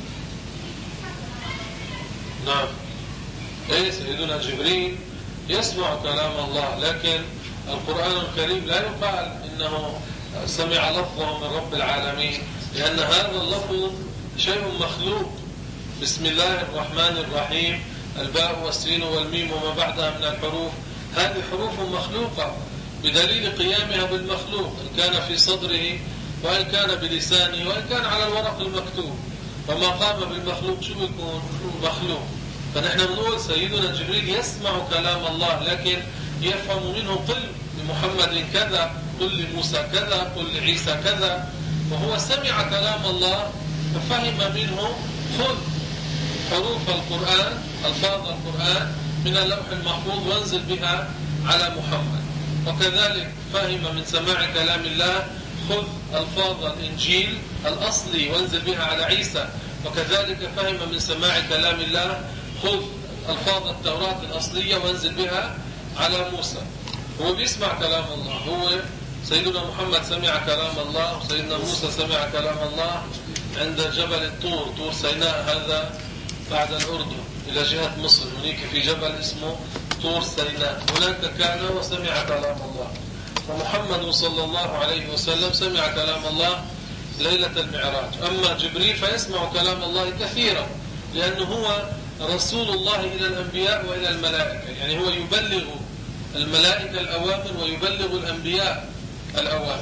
نعم. إيه سيدنا جبريل يسمع كلام الله، لكن القرآن الكريم لا يقال إنه سمع لفظه من رب العالمين، لأن هذا اللفظ شيء مخلوق. بسم الله الرحمن الرحيم، الباء والسين والميم وما بعدها من الحروف، هذه حروف مخلوقة بدليل قيامها بالمخلوق، إن كان في صدره وإن كان بلسانه وإن كان على الورق المكتوب. وما قام بالمخلوق شو يكون؟ مخلوق. فنحن نقول سيدنا جبريل يسمع كلام الله، لكن يفهم منه قل لمحمد كذا، قل لموسى كذا، قل لعيسى كذا. وهو سمع كلام الله ففهم منه خذ حروف القرآن، ألفاظ القرآن من اللوح المحفوظ وانزل بها على محمد. وكذلك فهم من سماع كلام الله خذ ألفاظ الإنجيل الأصلي وانزل بها على عيسى. وكذلك فهم من سماع كلام الله خذ ألفاظ التوراة الأصلية وانزل بها على موسى. هو بيسمع كلام الله. هو سيدنا محمد سمع كلام الله، وسيدنا موسى سمع كلام الله عند جبل الطور، طور سيناء، هذا بعد الأردن إلى جهة مصر. هناك في جبل اسمه طور سيناء، هناك كان وسمع كلام الله. ومحمد صلى الله عليه وسلم سمع كلام الله ليلة المعراج. أما جبريل فيسمع كلام الله كثيرا، لأنه هو رسول الله إلى الأنبياء وإلى الملائكة، يعني هو يبلغ الملائكة الأوامر ويبلغ الأنبياء الأوامر.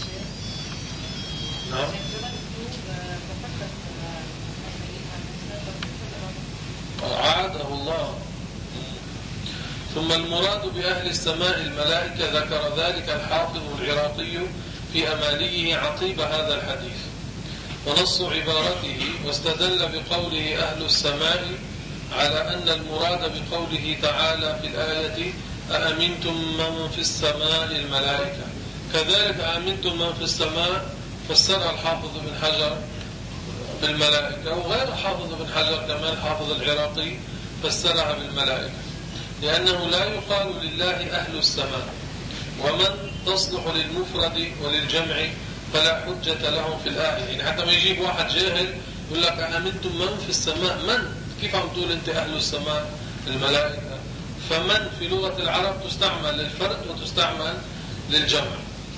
نعم. أعاده الله. ثم المراد بأهل السماء الملائكة، ذكر ذلك الحافظ العراقي في أماليه عقيب هذا الحديث، ونص عبارته واستدل بقوله أهل السماء على أن المراد بقوله تعالى في الآية أأمنتم من في السماء الملائكة. كذلك أأمنتم من في السماء فسرها الحافظ بن حجر بالملائكة، وغير حافظ بن حجر كمان حافظ العراقي فسرها بالملائكة، لأنه لا يقال لله أهل السماء. ومن تصلح للمفرد وللجمع فلا حجة لهم في الآية. يعني حتى ما يجيب واحد جاهل يقول لك أأمنتم من في السماء، من؟ كيف عم تقول أنت أهل السماء الملائكة؟ فمن في لغة العرب تستعمل للفرد وتستعمل للجمع.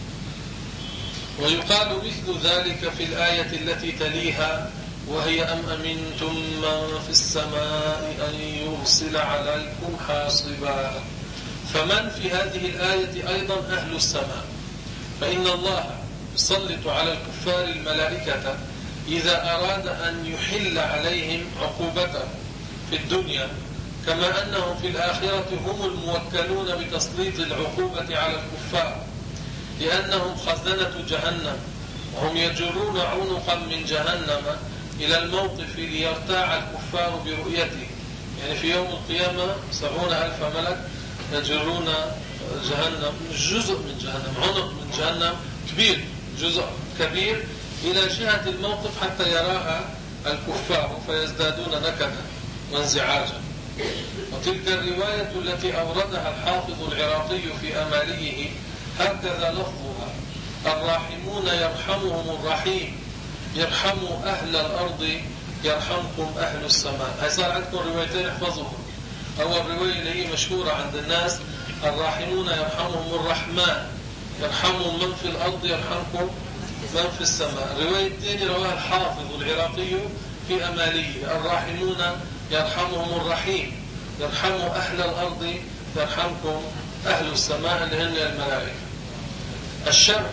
ويقال مثل ذلك في الآية التي تليها وهي أم أمنتم من في السماء أن يرسل عليكم حاصبا. فمن في هذه الآية أيضا أهل السماء، فإن الله يسلط على الكفار الملائكة إذا أراد أن يحل عليهم عقوبته في الدنيا، كما أنهم في الآخرة هم الموكلون بتسليط العقوبة على الكفار، لأنهم خزنة جهنم، وهم يجرون عنقا من جهنم إلى الموقف ليرتاع الكفار برؤيته. يعني في يوم القيامة سبعون ألف ملك يجرون جهنم، جزء من جهنم، عنق من جهنم كبير، جزء كبير إلى جهة الموقف حتى يراها الكفار فيزدادون نكدا وانزعاجا. وتلك الرواية التي أوردها الحافظ العراقي في أماليه هكذا لفظها: الراحمون يرحمهم الرحيم، يرحموا أهل الأرض يرحمكم أهل السماء. هاي صار عندكم روايتين احفظوهم: أول رواية اللي هي مشهورة عند الناس: الراحمون يرحمهم الرحمن، يرحمهم من في الأرض يرحمكم من في السماء. الرواية الثانية رواها الحافظ العراقي في أماليه: الراحمون يرحمهم الرحيم، يرحموا أهل الأرض يرحمكم أهل السماء اللي هن الملائكة. الشرح: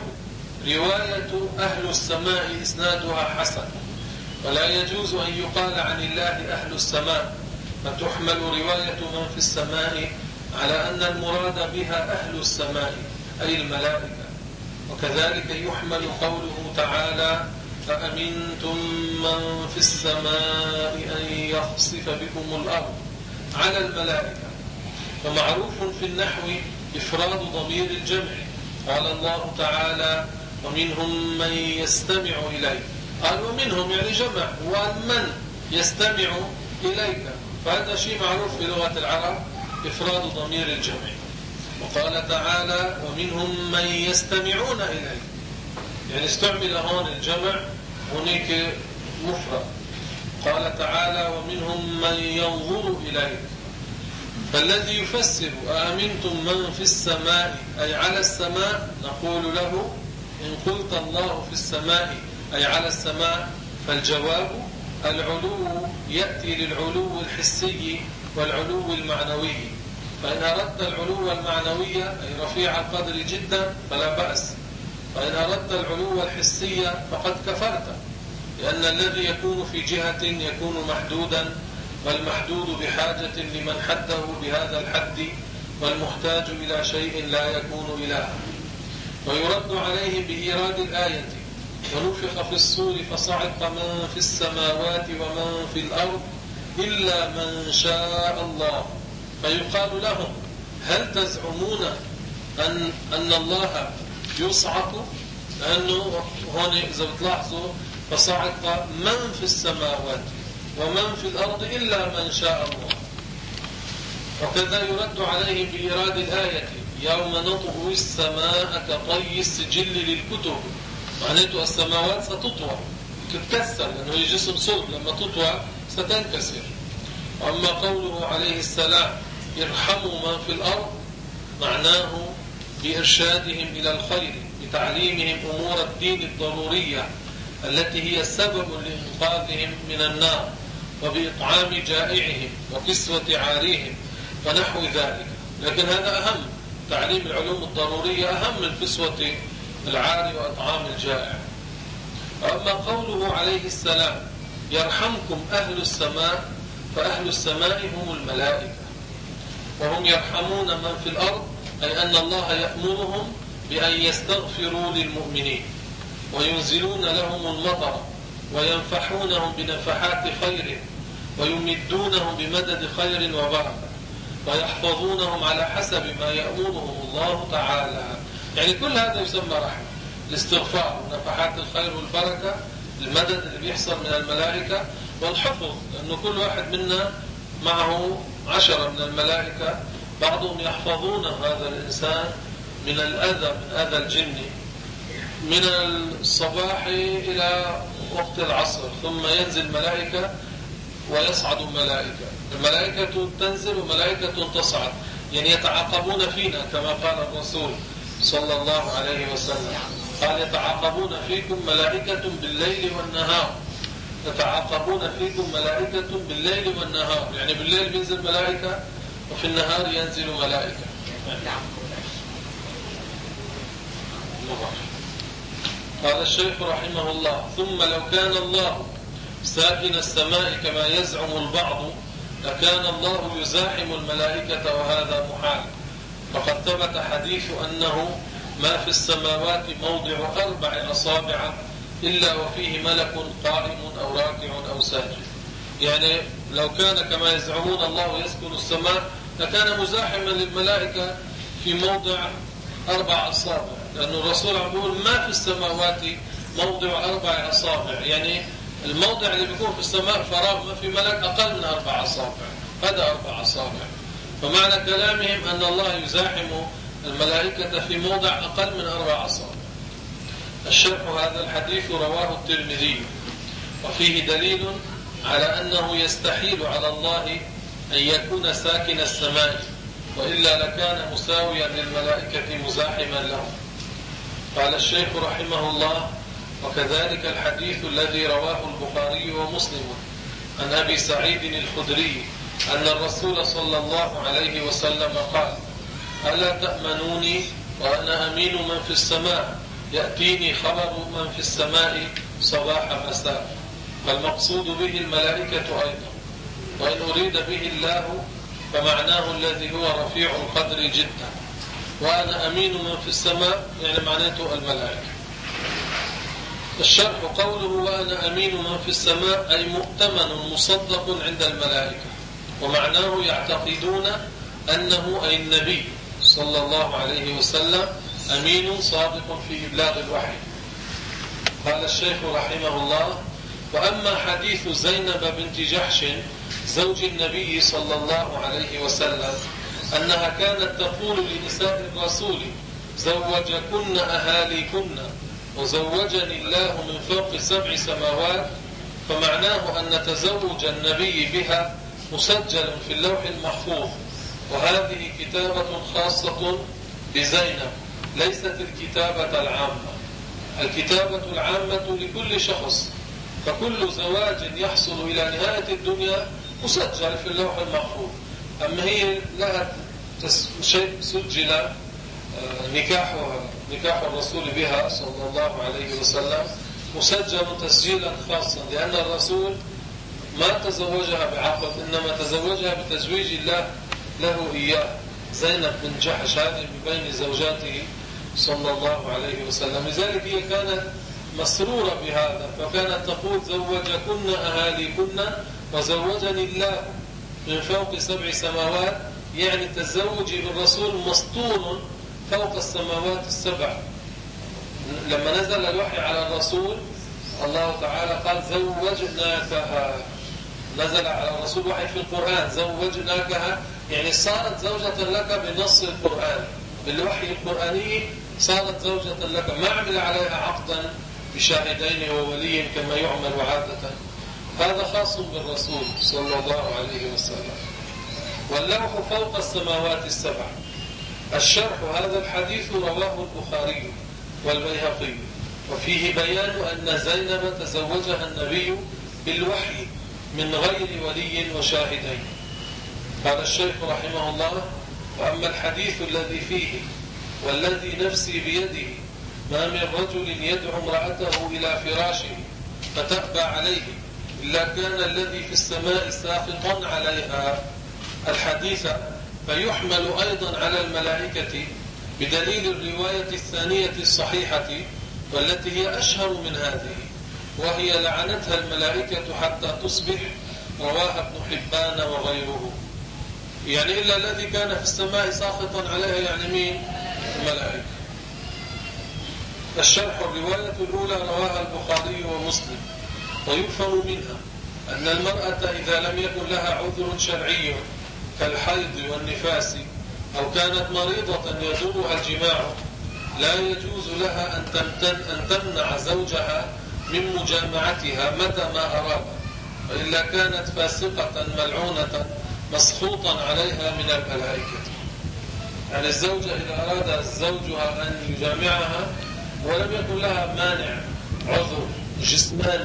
رواية أهل السماء إسنادها حسن، ولا يجوز أن يقال عن الله أهل السماء، فتحمل رواية من في السماء على أن المراد بها أهل السماء أي الملائكة. وكذلك يحمل قوله تعالى: فأمنتم من في السماء أن يخسف بكم الأرض على الملائكة. ومعروف في النحو إفراد ضمير الجمع. قال الله تعالى: ومنهم من يستمع إليك. قال ومنهم يعني جمع، ومن يستمع إليك، فهذا شيء معروف في لغة العرب، إفراد ضمير الجمع. وقال تعالى: ومنهم من يستمعون إليك، يعني استعمل هون الجمع، هناك مفرد. قال تعالى: ومنهم من ينظر إليك. فالذي يفسر أأمنتم من في السماء أي على السماء، نقول له: إن قلت الله في السماء أي على السماء، فالجواب العلو يأتي للعلو الحسي والعلو المعنوي. فإن أردت العلو المعنوي أي رفيع القدر جدا فلا بأس، وإن أردت العلو الحسي فقد كفرت، لأن الذي يكون في جهة يكون محدودا، والمحدود بحاجة لمن حده بهذا الحد، والمحتاج إلى شيء لا يكون إلها. ويرد عليه بإيراد الآية: ونفخ في الصور فصعق من في السماوات ومن في الأرض إلا من شاء الله. فيقال لهم: هل تزعمون أن, أن الله يصعق؟ لأنه هون إذا بتلاحظوا فصعق من في السماوات ومن في الأرض إلا من شاء الله. وكذا يرد عليه بإيراد الآية: يوم نطوي السماء كطي السجل للكتب. معناته السماوات ستطوى، تتكسر، لأنه هي جسم صلب، لما تطوى ستنكسر. أما قوله عليه السلام: ارحموا من في الأرض، معناه بإرشادهم إلى الخير، بتعليمهم أمور الدين الضرورية التي هي السبب لإنقاذهم من النار، وبإطعام جائعهم وكسوة عاريهم ونحو ذلك. لكن هذا أهم، تعليم العلوم الضرورية أهم من كسوة العاري وإطعام الجائع. أما قوله عليه السلام: يرحمكم أهل السماء، فأهل السماء هم الملائكة، وهم يرحمون من في الأرض، أي أن الله يأمرهم بأن يستغفروا للمؤمنين، وينزلون لهم المطر، وينفحونهم بنفحات خير، ويمدونهم بمدد خير وبركة، ويحفظونهم على حسب ما يأمرهم الله تعالى. يعني كل هذا يسمى رحمة، الاستغفار ونفحات الخير والبركة، المدد اللي بيحصل من الملائكة، والحفظ، لأنه كل واحد منا معه عشرة من الملائكة، بعضهم يحفظون هذا الإنسان من الأذى، من أذى الجن، من الصباح إلى وقت العصر، ثم ينزل ملائكة ويصعد ملائكة، الملائكة تنزل وملائكة تصعد، يعني يتعاقبون فينا كما قال الرسول صلى الله عليه وسلم، قال: يتعاقبون فيكم ملائكة بالليل والنهار، يتعاقبون فيكم ملائكة بالليل والنهار، يعني بالليل بينزل ملائكة وفي النهار ينزل ملائكة. قال الشيخ رحمه الله: ثم لو كان الله ساكن السماء كما يزعم البعض لكان الله يزاحم الملائكة، وهذا محال. فقد ثبت حديث أنه ما في السماوات موضع أربع أصابع إلا وفيه ملك قائم أو راكع أو ساجد. يعني لو كان كما يزعمون الله يسكن السماء لكان مزاحما للملائكة في موضع أربع أصابع، لأن الرسول يقول: ما في السماوات موضع أربع أصابع، يعني الموضع اللي بيكون في السماء فراغ، ما في ملك أقل من أربع أصابع، هذا أربع أصابع. فمعنى كلامهم أن الله يزاحم الملائكة في موضع أقل من أربع أصابع. الشرح: هذا الحديث رواه الترمذي، وفيه دليل على أنه يستحيل على الله أن يكون ساكن السماء، وإلا لكان مساويا للملائكة مزاحما له. قال الشيخ رحمه الله: وكذلك الحديث الذي رواه البخاري ومسلم عن أبي سعيد الخدري أن الرسول صلى الله عليه وسلم قال: ألا تأمنوني وأنا أمين من في السماء، يأتيني خبر من في السماء صباح مساء. فالمقصود به الملائكة أيضا، وإن أريد به الله فمعناه الذي هو رفيع القدر جدا. وأنا أمين من في السماء يعني معناته الملائكة. الشرح قوله وأنا أمين من في السماء أي مؤتمن مصدق عند الملائكة، ومعناه يعتقدون أنه أي النبي صلى الله عليه وسلم أمين صادق في إبلاغ الوحي. قال الشيخ رحمه الله: وأما حديث زينب بنت جحش زوج النبي صلى الله عليه وسلم أنها كانت تقول لنساء الرسول: زوجكن أهاليكن وزوجني الله من فوق سبع سماوات، فمعناه أن تزوج النبي بها مسجل في اللوح المحفوظ، وهذه كتابة خاصة بزينب ليست الكتابة العامة. الكتابة العامة لكل شخص، فكل زواج يحصل إلى نهاية الدنيا مسجل في اللوح المحفوظ. أما هي لها شيء سجل نكاحها نكاح الرسول بها صلى الله عليه وسلم مسجل تسجيلا خاصا، لأن الرسول ما تزوجها بعقد، إنما تزوجها بتزويج الله له إياه. زينب بن جحش هذه بين زوجاته صلى الله عليه وسلم، لذلك هي كانت مسرورة بهذا، فكانت تقول: زوجكن أهاليكن وزوجني الله من فوق سبع سماوات، يعني تزوج بالرسول مسطور فوق السماوات السبع. لما نزل الوحي على الرسول الله تعالى قال: زوجناكها. نزل على الرسول وحي في القرآن: زوجناكها، يعني صارت زوجة لك بنص القرآن، بالوحي القرآني صارت زوجة لك، ما عمل عليها عقدا بشاهدين وولي كما يعمل عادة. هذا خاص بالرسول صلى الله عليه وسلم. واللوح فوق السماوات السبع. الشرح: هذا الحديث رواه البخاري والبيهقي، وفيه بيان أن زينب تزوجها النبي بالوحي من غير ولي وشاهدين. قال الشيخ رحمه الله: وأما الحديث الذي فيه والذي نفسي بيده ما من رجل يدعو امرأته إلى فراشه فتأبى عليه إلا كان الذي في السماء ساخطا عليها، الحديث فيحمل أيضا على الملائكة بدليل الرواية الثانية الصحيحة والتي هي أشهر من هذه، وهي لعنتها الملائكة حتى تصبح، رواها ابن حبان وغيره. يعني إلا الذي كان في السماء ساخطا عليها، يعني مين؟ الملائكة. الشرح: الرواية الأولى رواها البخاري ومسلم، ويفهم منها أن المرأة إذا لم يكن لها عذر شرعي كالحيض والنفاس أو كانت مريضة يضرها الجماع لا يجوز لها أن أن تمنع زوجها من مجامعتها متى ما أراد، وإلا كانت فاسقة ملعونة مسخوطا عليها من الملائكة. يعني الزوجة إذا أراد زوجها أن يجامعها ولم يكن لها مانع عذر جسماني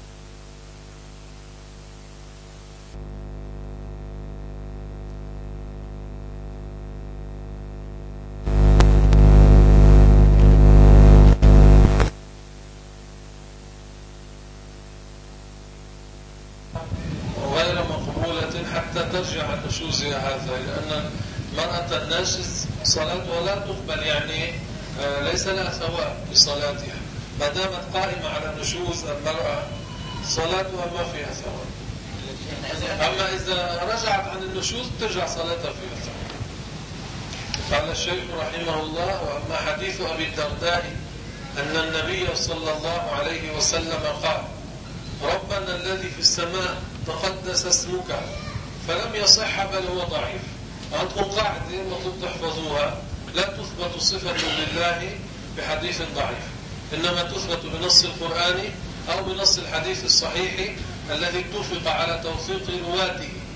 غير مقبولة حتى ترجع عن نشوزها هذا، لأن المرأة الناشز صلاتها لا تقبل، يعني ليس لها ثواب بصلاتها ما دامت قائمة على نشوز المرأة، صلاتها ما فيها ثواب. أما إذا رجعت عن النشوز ترجع صلاتها فيها ثواب. قال الشيخ رحمه الله: وأما حديث أبي الدرداء أن النبي صلى الله عليه وسلم قال: ربنا الذي في السماء تقدس اسمك، فلم يصح بل هو ضعيف. وعندكم قاعدة المفروض تحفظوها: لا تثبت صفة لله بحديث ضعيف، إنما تثبت بنص القرآن أو بنص الحديث الصحيح الذي اتفق على توثيق رواته.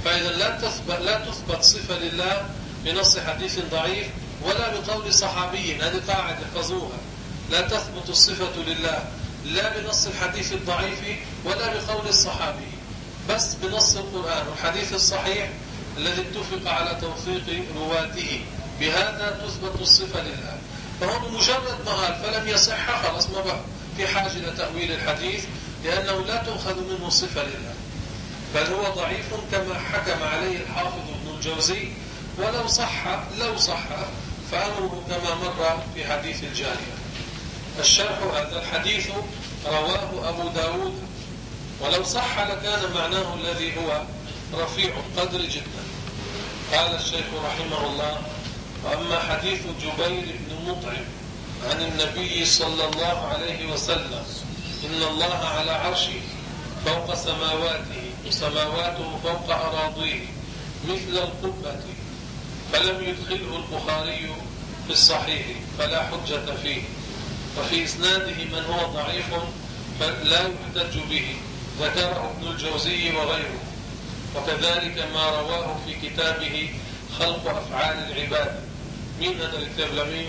فإذا لا تثبت, لا تثبت صفة لله بنص حديث ضعيف ولا بقول صحابي. هذه قاعدة احفظوها، لا تثبت الصفة لله لا بنص الحديث الضعيف ولا بقول الصحابي، بس بنص القرآن والحديث الصحيح الذي اتفق على توثيق رواته، بهذا تثبت الصفة لله. فهو مجرد ما قال فلم يصح خلاص ما بقى في حاجة إلى تأويل الحديث، لأنه لا تؤخذ منه صفة لله، بل هو ضعيف كما حكم عليه الحافظ ابن الجوزي. ولو صح لو صح فأمره كما مر في حديث الجارية. الشرح: هذا الحديث رواه أبو داود، ولو صح لكان معناه الذي هو رفيع القدر جدا. قال الشيخ رحمه الله: وأما حديث جبير بن مطعم عن النبي صلى الله عليه وسلم إن الله على عرشه فوق سماواته وسماواته فوق أراضيه مثل القبة، فلم يدخله البخاري في الصحيح فلا حجة فيه، وفي إسناده من هو ضعيف فلا يحتج به، ذكره ابن الجوزي وغيره. وكذلك ما رواه في كتابه خلق أفعال العباد. مين هذا الكتاب لمين؟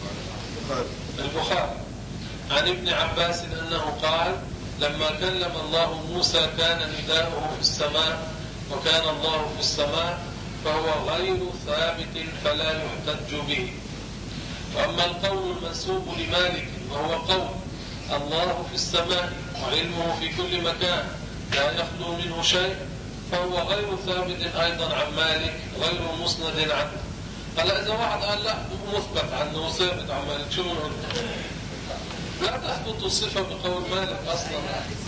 البخاري. عن ابن عباس أنه قال: لما كلم الله موسى كان نداؤه في السماء، وكان الله في السماء، فهو غير ثابت فلا يحتج به. وأما القول المنسوب لمالك وهو قول الله في السماء وعلمه في كل مكان لا يخلو منه شيء، فهو غير ثابت أيضا عن مالك، غير مسند عنه. قال إذا واحد قال لا مثبت عنه ثابت عن مالك، شو نقول؟ لا تثبت الصفة بقول مالك أصلا.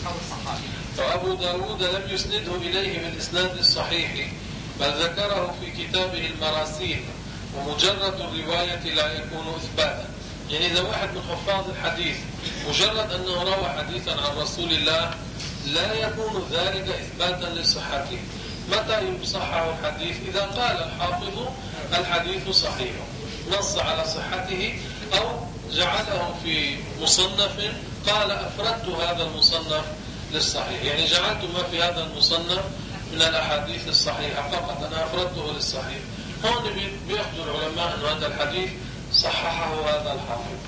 وأبو داود لم يسنده إليه بالإسناد الصحيح، بل ذكره في كتابه المراسيل، ومجرد الرواية لا يكون إثباتا. يعني إذا واحد من حفاظ الحديث مجرد أنه روى حديثا عن رسول الله لا يكون ذلك إثباتا لصحته. متى يصحح الحديث؟ إذا قال الحافظ الحديث صحيح، نص على صحته، أو جعله في مصنف قال أفردت هذا المصنف للصحيح، يعني جعلت ما في هذا المصنف من الأحاديث الصحيحة فقط، أنا أفردته للصحيح. هون بيأخذ العلماء أن هذا الحديث صححه هذا الحافظ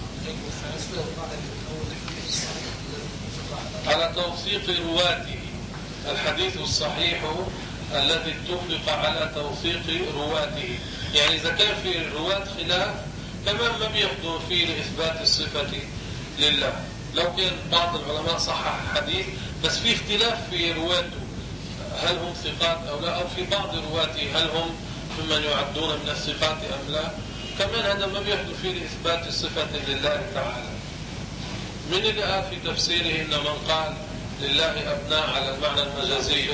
على توثيق رواته. الحديث الصحيح الذي اتفق على توثيق رواته، يعني إذا كان في الرواة خلاف كمان ما بيأخذوا فيه لإثبات الصفة لله. لو كان بعض العلماء صحح الحديث بس في اختلاف في رواته، هل هم ثقات أو لا، أو في بعض رواته هل هم ممن يعدون من الثقات أم لا، كمان هذا ما بيأخذوا فيه لإثبات الصفة لله تعالى. من اللي قال في تفسيره إن من قال لله أبناء على المعنى المجازي؟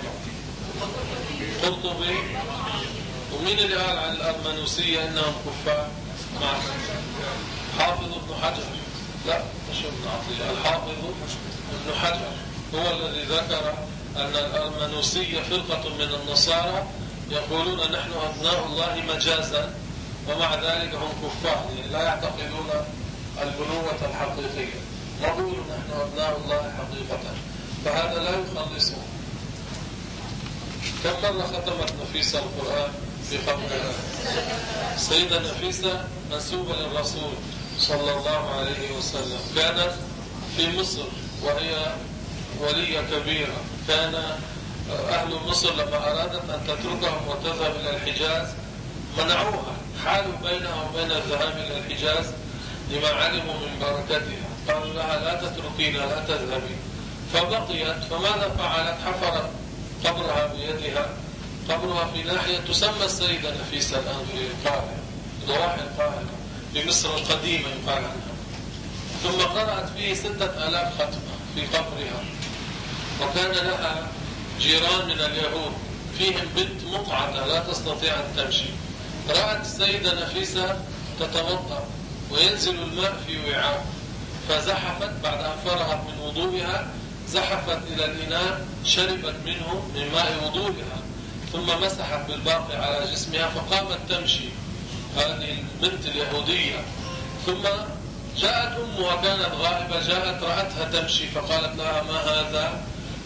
قرطبي. ومين اللي قال عن الأرمنوسية إنهم كفار؟ مع حافظ ابن حجر. لا مش ابن عطية، الحافظ ابن حجر هو الذي ذكر أن الأرمنوسية فرقة من النصارى يقولون نحن أبناء الله مجازا، ومع ذلك هم كفار، يعني لا يعتقدون البنوة الحقيقية، نقول نحن أبناء الله حقيقة، فهذا لا يخلصهم. كم مرة ختمت نفيسة القرآن في قبلها؟ سيدة نفيسة منسوبة للرسول صلى الله عليه وسلم، كانت في مصر وهي ولية كبيرة. كان أهل مصر لما أرادت أن تتركهم وتذهب إلى الحجاز منعوها، حالوا بينها وبين الذهاب إلى الحجاز لما علموا من بركتها. قالوا لها لا تتركينا لا تذهبي، فبقيت. فماذا فعلت؟ حفرت قبرها بيدها. قبرها في ناحية تسمى السيدة نفيسة الآن في القاهرة، ضواحي القاهرة في مصر القديمة يقال عنها. ثم قرأت فيه ستة آلاف ختمة في قبرها. وكان لها جيران من اليهود فيهم بنت مقعدة لا تستطيع أن تمشي. رأت السيدة نفيسة تتوضأ وينزل الماء في وعاء، فزحفت بعد أن فرغت من وضوئها، زحفت إلى الإناء شربت منه من ماء وضوئها، ثم مسحت بالباقي على جسمها فقامت تمشي هذه البنت اليهودية. ثم جاءت أمها كانت غائبة، جاءت رأتها تمشي فقالت لها ما هذا؟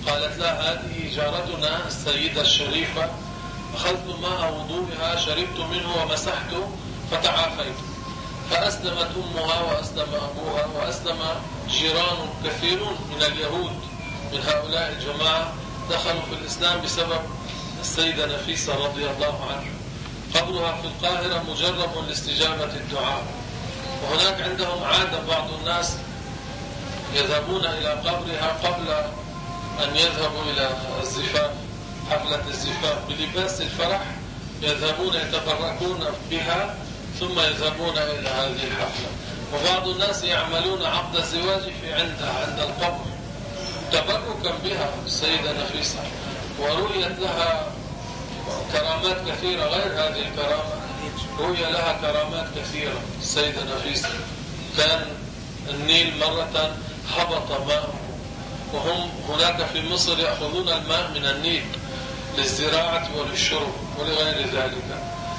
قالت لا هذه جارتنا السيدة الشريفة، أخذت ماء وضوئها شربت منه ومسحت فتعافيت. فأسلمت أمها وأسلم أبوها وأسلم جيران كثيرون من اليهود من هؤلاء الجماعة دخلوا في الإسلام بسبب السيدة نفيسة رضي الله عنها. قبرها في القاهرة مجرب لاستجابة الدعاء. وهناك عندهم عادة بعض الناس يذهبون إلى قبرها قبل أن يذهبوا إلى الزفاف، حفلة الزفاف بلباس الفرح يذهبون يتبركون بها ثم يذهبون إلى هذه الحفلة. وبعض الناس يعملون عقد الزواج في عندها عند القبر تبركا بها السيدة نفيسة، ورؤيت لها كرامات كثيرة غير هذه الكرامة، رؤي لها كرامات كثيرة السيدة نفيسة. كان النيل مرة هبط ماء، وهم هناك في مصر يأخذون الماء من النيل للزراعة وللشرب ولغير ذلك.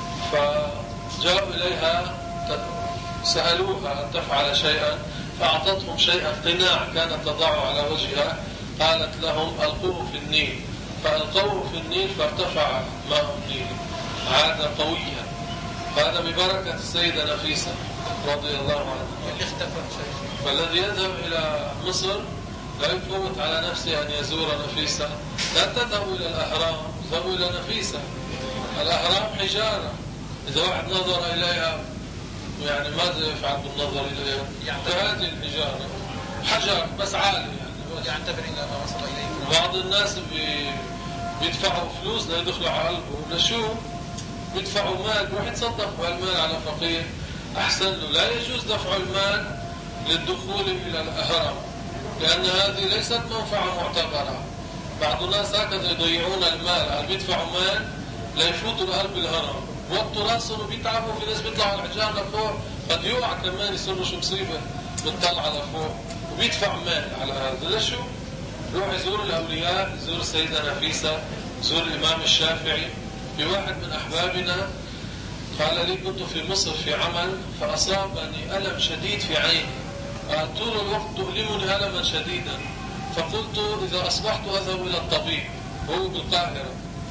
فجاءوا إليها سألوها أن تفعل شيئا فأعطتهم شيئا قناع كانت تضعه على وجهها، قالت لهم ألقوه في النيل، فألقوه في النيل فارتفع ماء النيل، عاد قويا. هذا ببركة السيدة نفيسة رضي الله عنها. فالذي يذهب إلى مصر لا يفوت على نفسه أن يزور نفيسة. لا تذهبوا إلى الأهرام، ذهبوا إلى نفيسة. الأهرام حجارة، إذا واحد نظر إليها يعني ماذا يفعل بالنظر إليها؟ كهذه الحجارة، حجر بس عالي يعني يعتبر إلى ما وصل إليه. بعض الناس بي... بيدفعوا فلوس ليدخلوا على قلبه، لشو؟ بيدفعوا مال، بروح يتصدق بهالمال على فقير أحسن له. لا يجوز دفع المال للدخول إلى الأهرام، لأن هذه ليست منفعة معتبرة. بعض الناس هكذا يضيعون المال، يعني بيدفعوا مال ليفوتوا لقلب الهرم، وقتوا راسهم بيتعبوا، في ناس بيطلعوا الحجار لفوق قد يوقع كمان يصير له شو مصيبة بتطلع لفوق، وبيدفع مال على هذا. لشو؟ يروح يزور الأولياء، يزور السيدة نفيسة، يزور الإمام الشافعي. في واحد من أحبابنا قال لي كنت في مصر في عمل فأصابني ألم شديد في عيني، طول الوقت تؤلمني ألما شديدا، فقلت إذا أصبحت أذهب إلى الطبيب، هو بالقاهرة.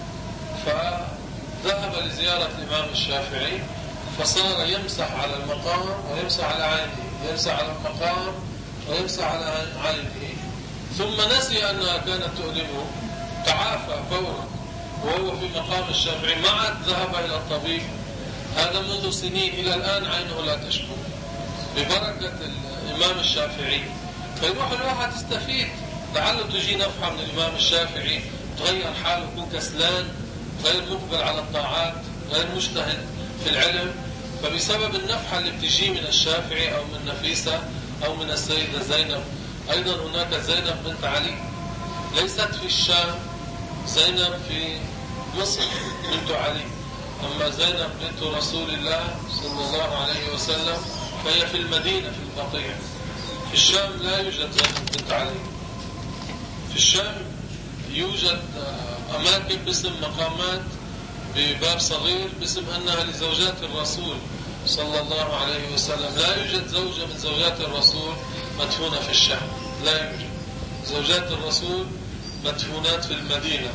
فذهب لزيارة الإمام الشافعي فصار يمسح على المقام ويمسح على عينه، يمسح على المقام ويمسح على عينه، ثم نسي أنها كانت تؤلمه، تعافى فورا وهو في مقام الشافعي، ما عاد ذهب إلى الطبيب. هذا منذ سنين، إلى الآن عينه لا تشكو ببركة الإمام الشافعي. فيروح الواحد يستفيد، لعله تجي نفحة من الإمام الشافعي تغير حاله، يكون كسلان، غير مقبل على الطاعات، غير مجتهد في العلم. فبسبب النفحة اللي بتجي من الشافعي أو من نفيسة أو من السيدة زينب. أيضا هناك زينب بنت علي ليست في الشام، زينب في مصر بنت علي. أما زينب بنت رسول الله صلى الله عليه وسلم فهي في المدينة في البقيع. في الشام لا يوجد زينب بنت علي. في الشام يوجد أماكن باسم مقامات بباب صغير باسم أنها لزوجات الرسول صلى الله عليه وسلم. لا يوجد زوجة من زوجات الرسول مدفونة في الشام، لا يوجد. زوجات الرسول مدفونات في المدينة،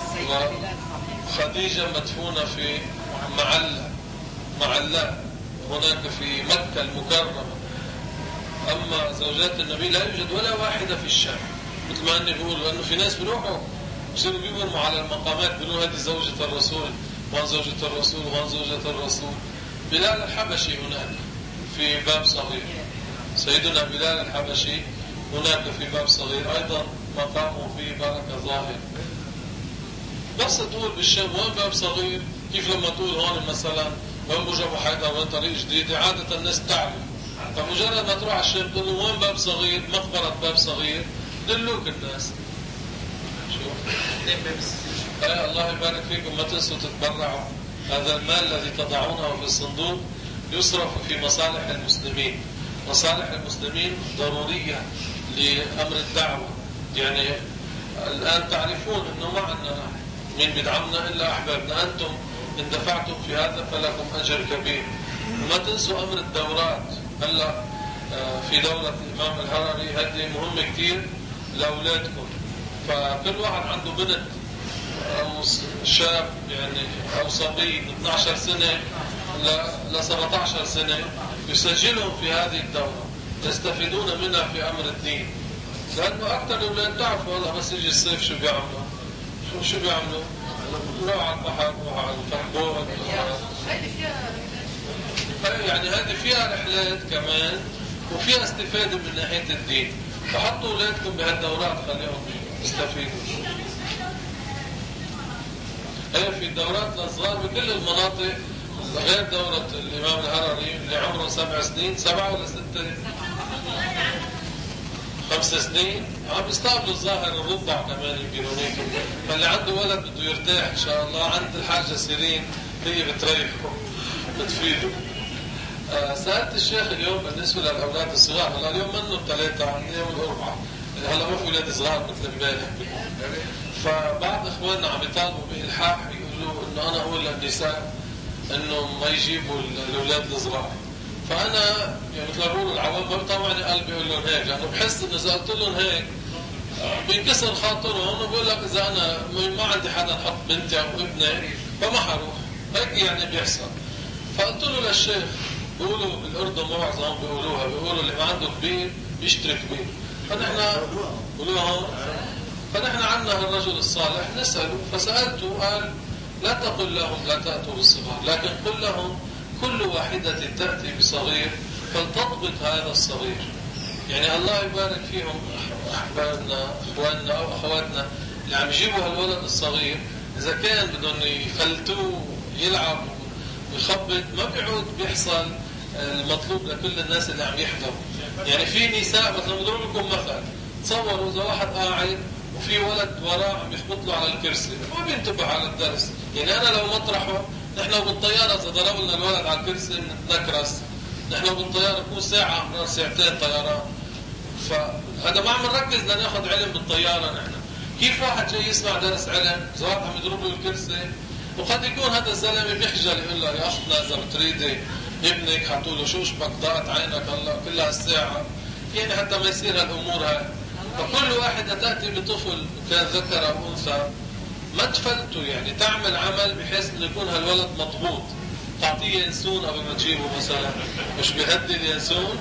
وخديجة مدفونة في معلة معلة هناك في مكة المكرمة. أما زوجات النبي لا يوجد ولا واحدة في الشام، مثل ما أني بقول، لأنه في ناس بيروحوا بصيروا بيبرموا على المقامات، بيقولوا هذه زوجة الرسول وهن زوجة الرسول وهن زوجة الرسول. بلال الحبشي هناك في باب صغير، سيدنا بلال الحبشي هناك في باب صغير أيضا مقامه فيه بركة ظاهر. بس تقول بالشام وين باب صغير، كيف لما تقول هون مثلا وين برج أبو حيدر وين طريق جديد، عادة الناس تعرف. فمجرد ما تروح على الشام تقول له وين باب صغير، مقبرة باب صغير، دلوك الناس. شوف أي الله يبارك فيكم، ما تنسوا تتبرعوا. هذا المال الذي تضعونه في الصندوق يصرف في مصالح المسلمين. مصالح المسلمين ضرورية لأمر الدعوة. يعني الآن تعرفون أنه ما عندنا من بدعمنا إلا أحبابنا، أنتم إن دفعتم في هذا فلكم أجر كبير. وما تنسوا أمر الدورات. هلا في دورة الإمام الهرري هذه مهمة كتير لأولادكم. فكل واحد عنده بنت أو شاب يعني أو صبي من اثني عشر سنة ل سبعة عشر سنة يسجلهم في هذه الدورة يستفيدون منها في أمر الدين. لأنه أكثر الأولاد تعرفوا والله بس يجي الصيف شو بيعملوا شو شو بيعملوا بروح على البحر بروح على الفنبوت يعني هذه فيها رحلات كمان وفيها استفادة من ناحية الدين. فحطوا أولادكم بهالدورات خليهم يستفيدوا. هي في دورات للصغار بكل المناطق غير دورة الإمام الهرري اللي عمره سبع سنين سبعة ولا ستة خمس سنين عم بيستقبلوا الظاهر الرضع كمان يمكن هيك. فاللي عنده ولد بده يرتاح إن شاء الله عند الحاجة سيرين هي بتريحه بتفيده. آه سألت الشيخ اليوم بالنسبة للأولاد الصغار. هلا اليوم منه الثلاثة عندنا اليوم الأربعة هلا ما في أولاد صغار مثل امبارح. فبعض إخواننا عم يطالبوا بإلحاح يقولوا إنه أنا أقول للنساء إنه ما يجيبوا الأولاد الصغار. فأنا يعني مثل ما بقولوا العوام ما بيطوعني قلبي يقول لهم هيك لأنه بحس إنه إذا قلت لهم هيك بينكسر خاطرهم وبقول لك إذا أنا ما عندي حدا نحط بنتي أو ابني فما حروح هيك يعني بيحصل. فقلت له للشيخ بيقولوا بالأردن معظم بيقولوها بيقولوا اللي ما عنده كبير بيشتري كبير. فنحن بيقولوها فنحن عنا الرجل الصالح نسأله. فسألته قال لا تقل لهم لا تأتوا بالصغار لكن قل لهم كل واحدة تأتي بصغير فلتضبط هذا الصغير. يعني الله يبارك فيهم أحبابنا أخواننا أو أخواتنا اللي عم يجيبوا هالولد الصغير إذا كان بدهم يفلتوه يلعب ويخبط ما بيعود بيحصل المطلوب لكل الناس اللي عم يحضروا. يعني في نساء مثلا بضرب لكم مثل تصوروا إذا واحد قاعد وفي ولد وراه عم يخبط له على الكرسي ما بينتبه على الدرس. يعني أنا لو مطرحه نحن بالطيارة إذا ضرب لنا الولد على الكرسي بنتنكرس. نحن بالطيارة نكون ساعة مرة ساعتين طيران. فهذا ما عم نركز لناخذ علم بالطيارة. نحن كيف واحد جاي يسمع درس علم إذا واحد عم يضرب له الكرسي وقد يكون هذا الزلمة بيحجل يقول له يا أختنا إذا بتريدي ابنك حطوا له شو شبك ضاعت عينك الله كل هالساعة يعني حتى ما يصير هالأمور هاي. فكل واحدة تأتي بطفل كان ذكر أو أنثى ما تفلتوا يعني تعمل عمل بحيث انه يكون هالولد مضبوط. تعطيه ينسون قبل ما تجيبه مثلا مش بهدي اليانسون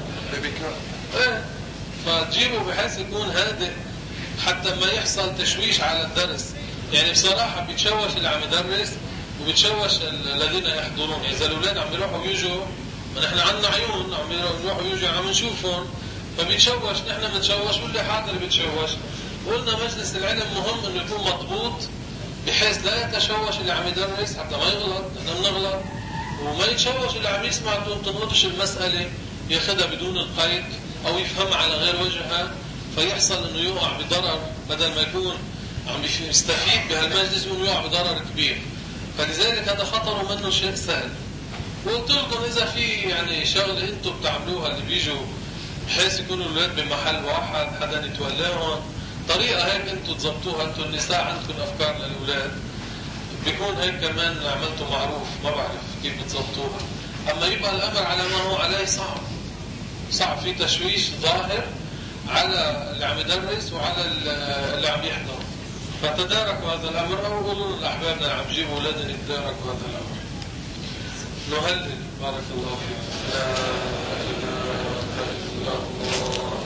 ايه فتجيبه بحيث يكون هادئ حتى ما يحصل تشويش على الدرس. يعني بصراحة بيتشوش اللي عم يدرس وبيتشوش الذين يحضرون. إذا الأولاد عم يروحوا ويجوا ما نحن عنا عيون عم يروحوا ويجوا عم نشوفهم فبيتشوش نحن بنتشوش واللي حاضر بيتشوش. قلنا مجلس العلم مهم انه يكون مضبوط بحيث لا يتشوش اللي عم يدرس حتى ما يغلط نحن بنغلط وما يتشوش اللي عم يسمع تنقضش المسألة ياخذها بدون القيد او يفهم على غير وجهها فيحصل انه يقع بضرر بدل ما يكون عم يستفيد بهالمجلس وانه يقع بضرر كبير. فلذلك هذا خطر منه شيء سهل. وقلت لكم اذا في يعني شغله انتم بتعملوها اللي بيجوا بحيث يكونوا الاولاد بمحل واحد حدا يتولاهم طريقه هيك انتم تظبطوها. انتم النساء عندكم افكار للاولاد بيكون هيك كمان عملتوا معروف ما بعرف كيف بتظبطوها. اما يبقى الامر على ما هو عليه صعب صعب في تشويش ظاهر على اللي عم يدرس وعلى اللي عم يحضر. فتداركوا هذا الامر او قولوا لاحبابنا اللي عم يجيبوا اولادهم يتداركوا هذا الامر. نهلل بارك الله فيك. لا اله الا الله.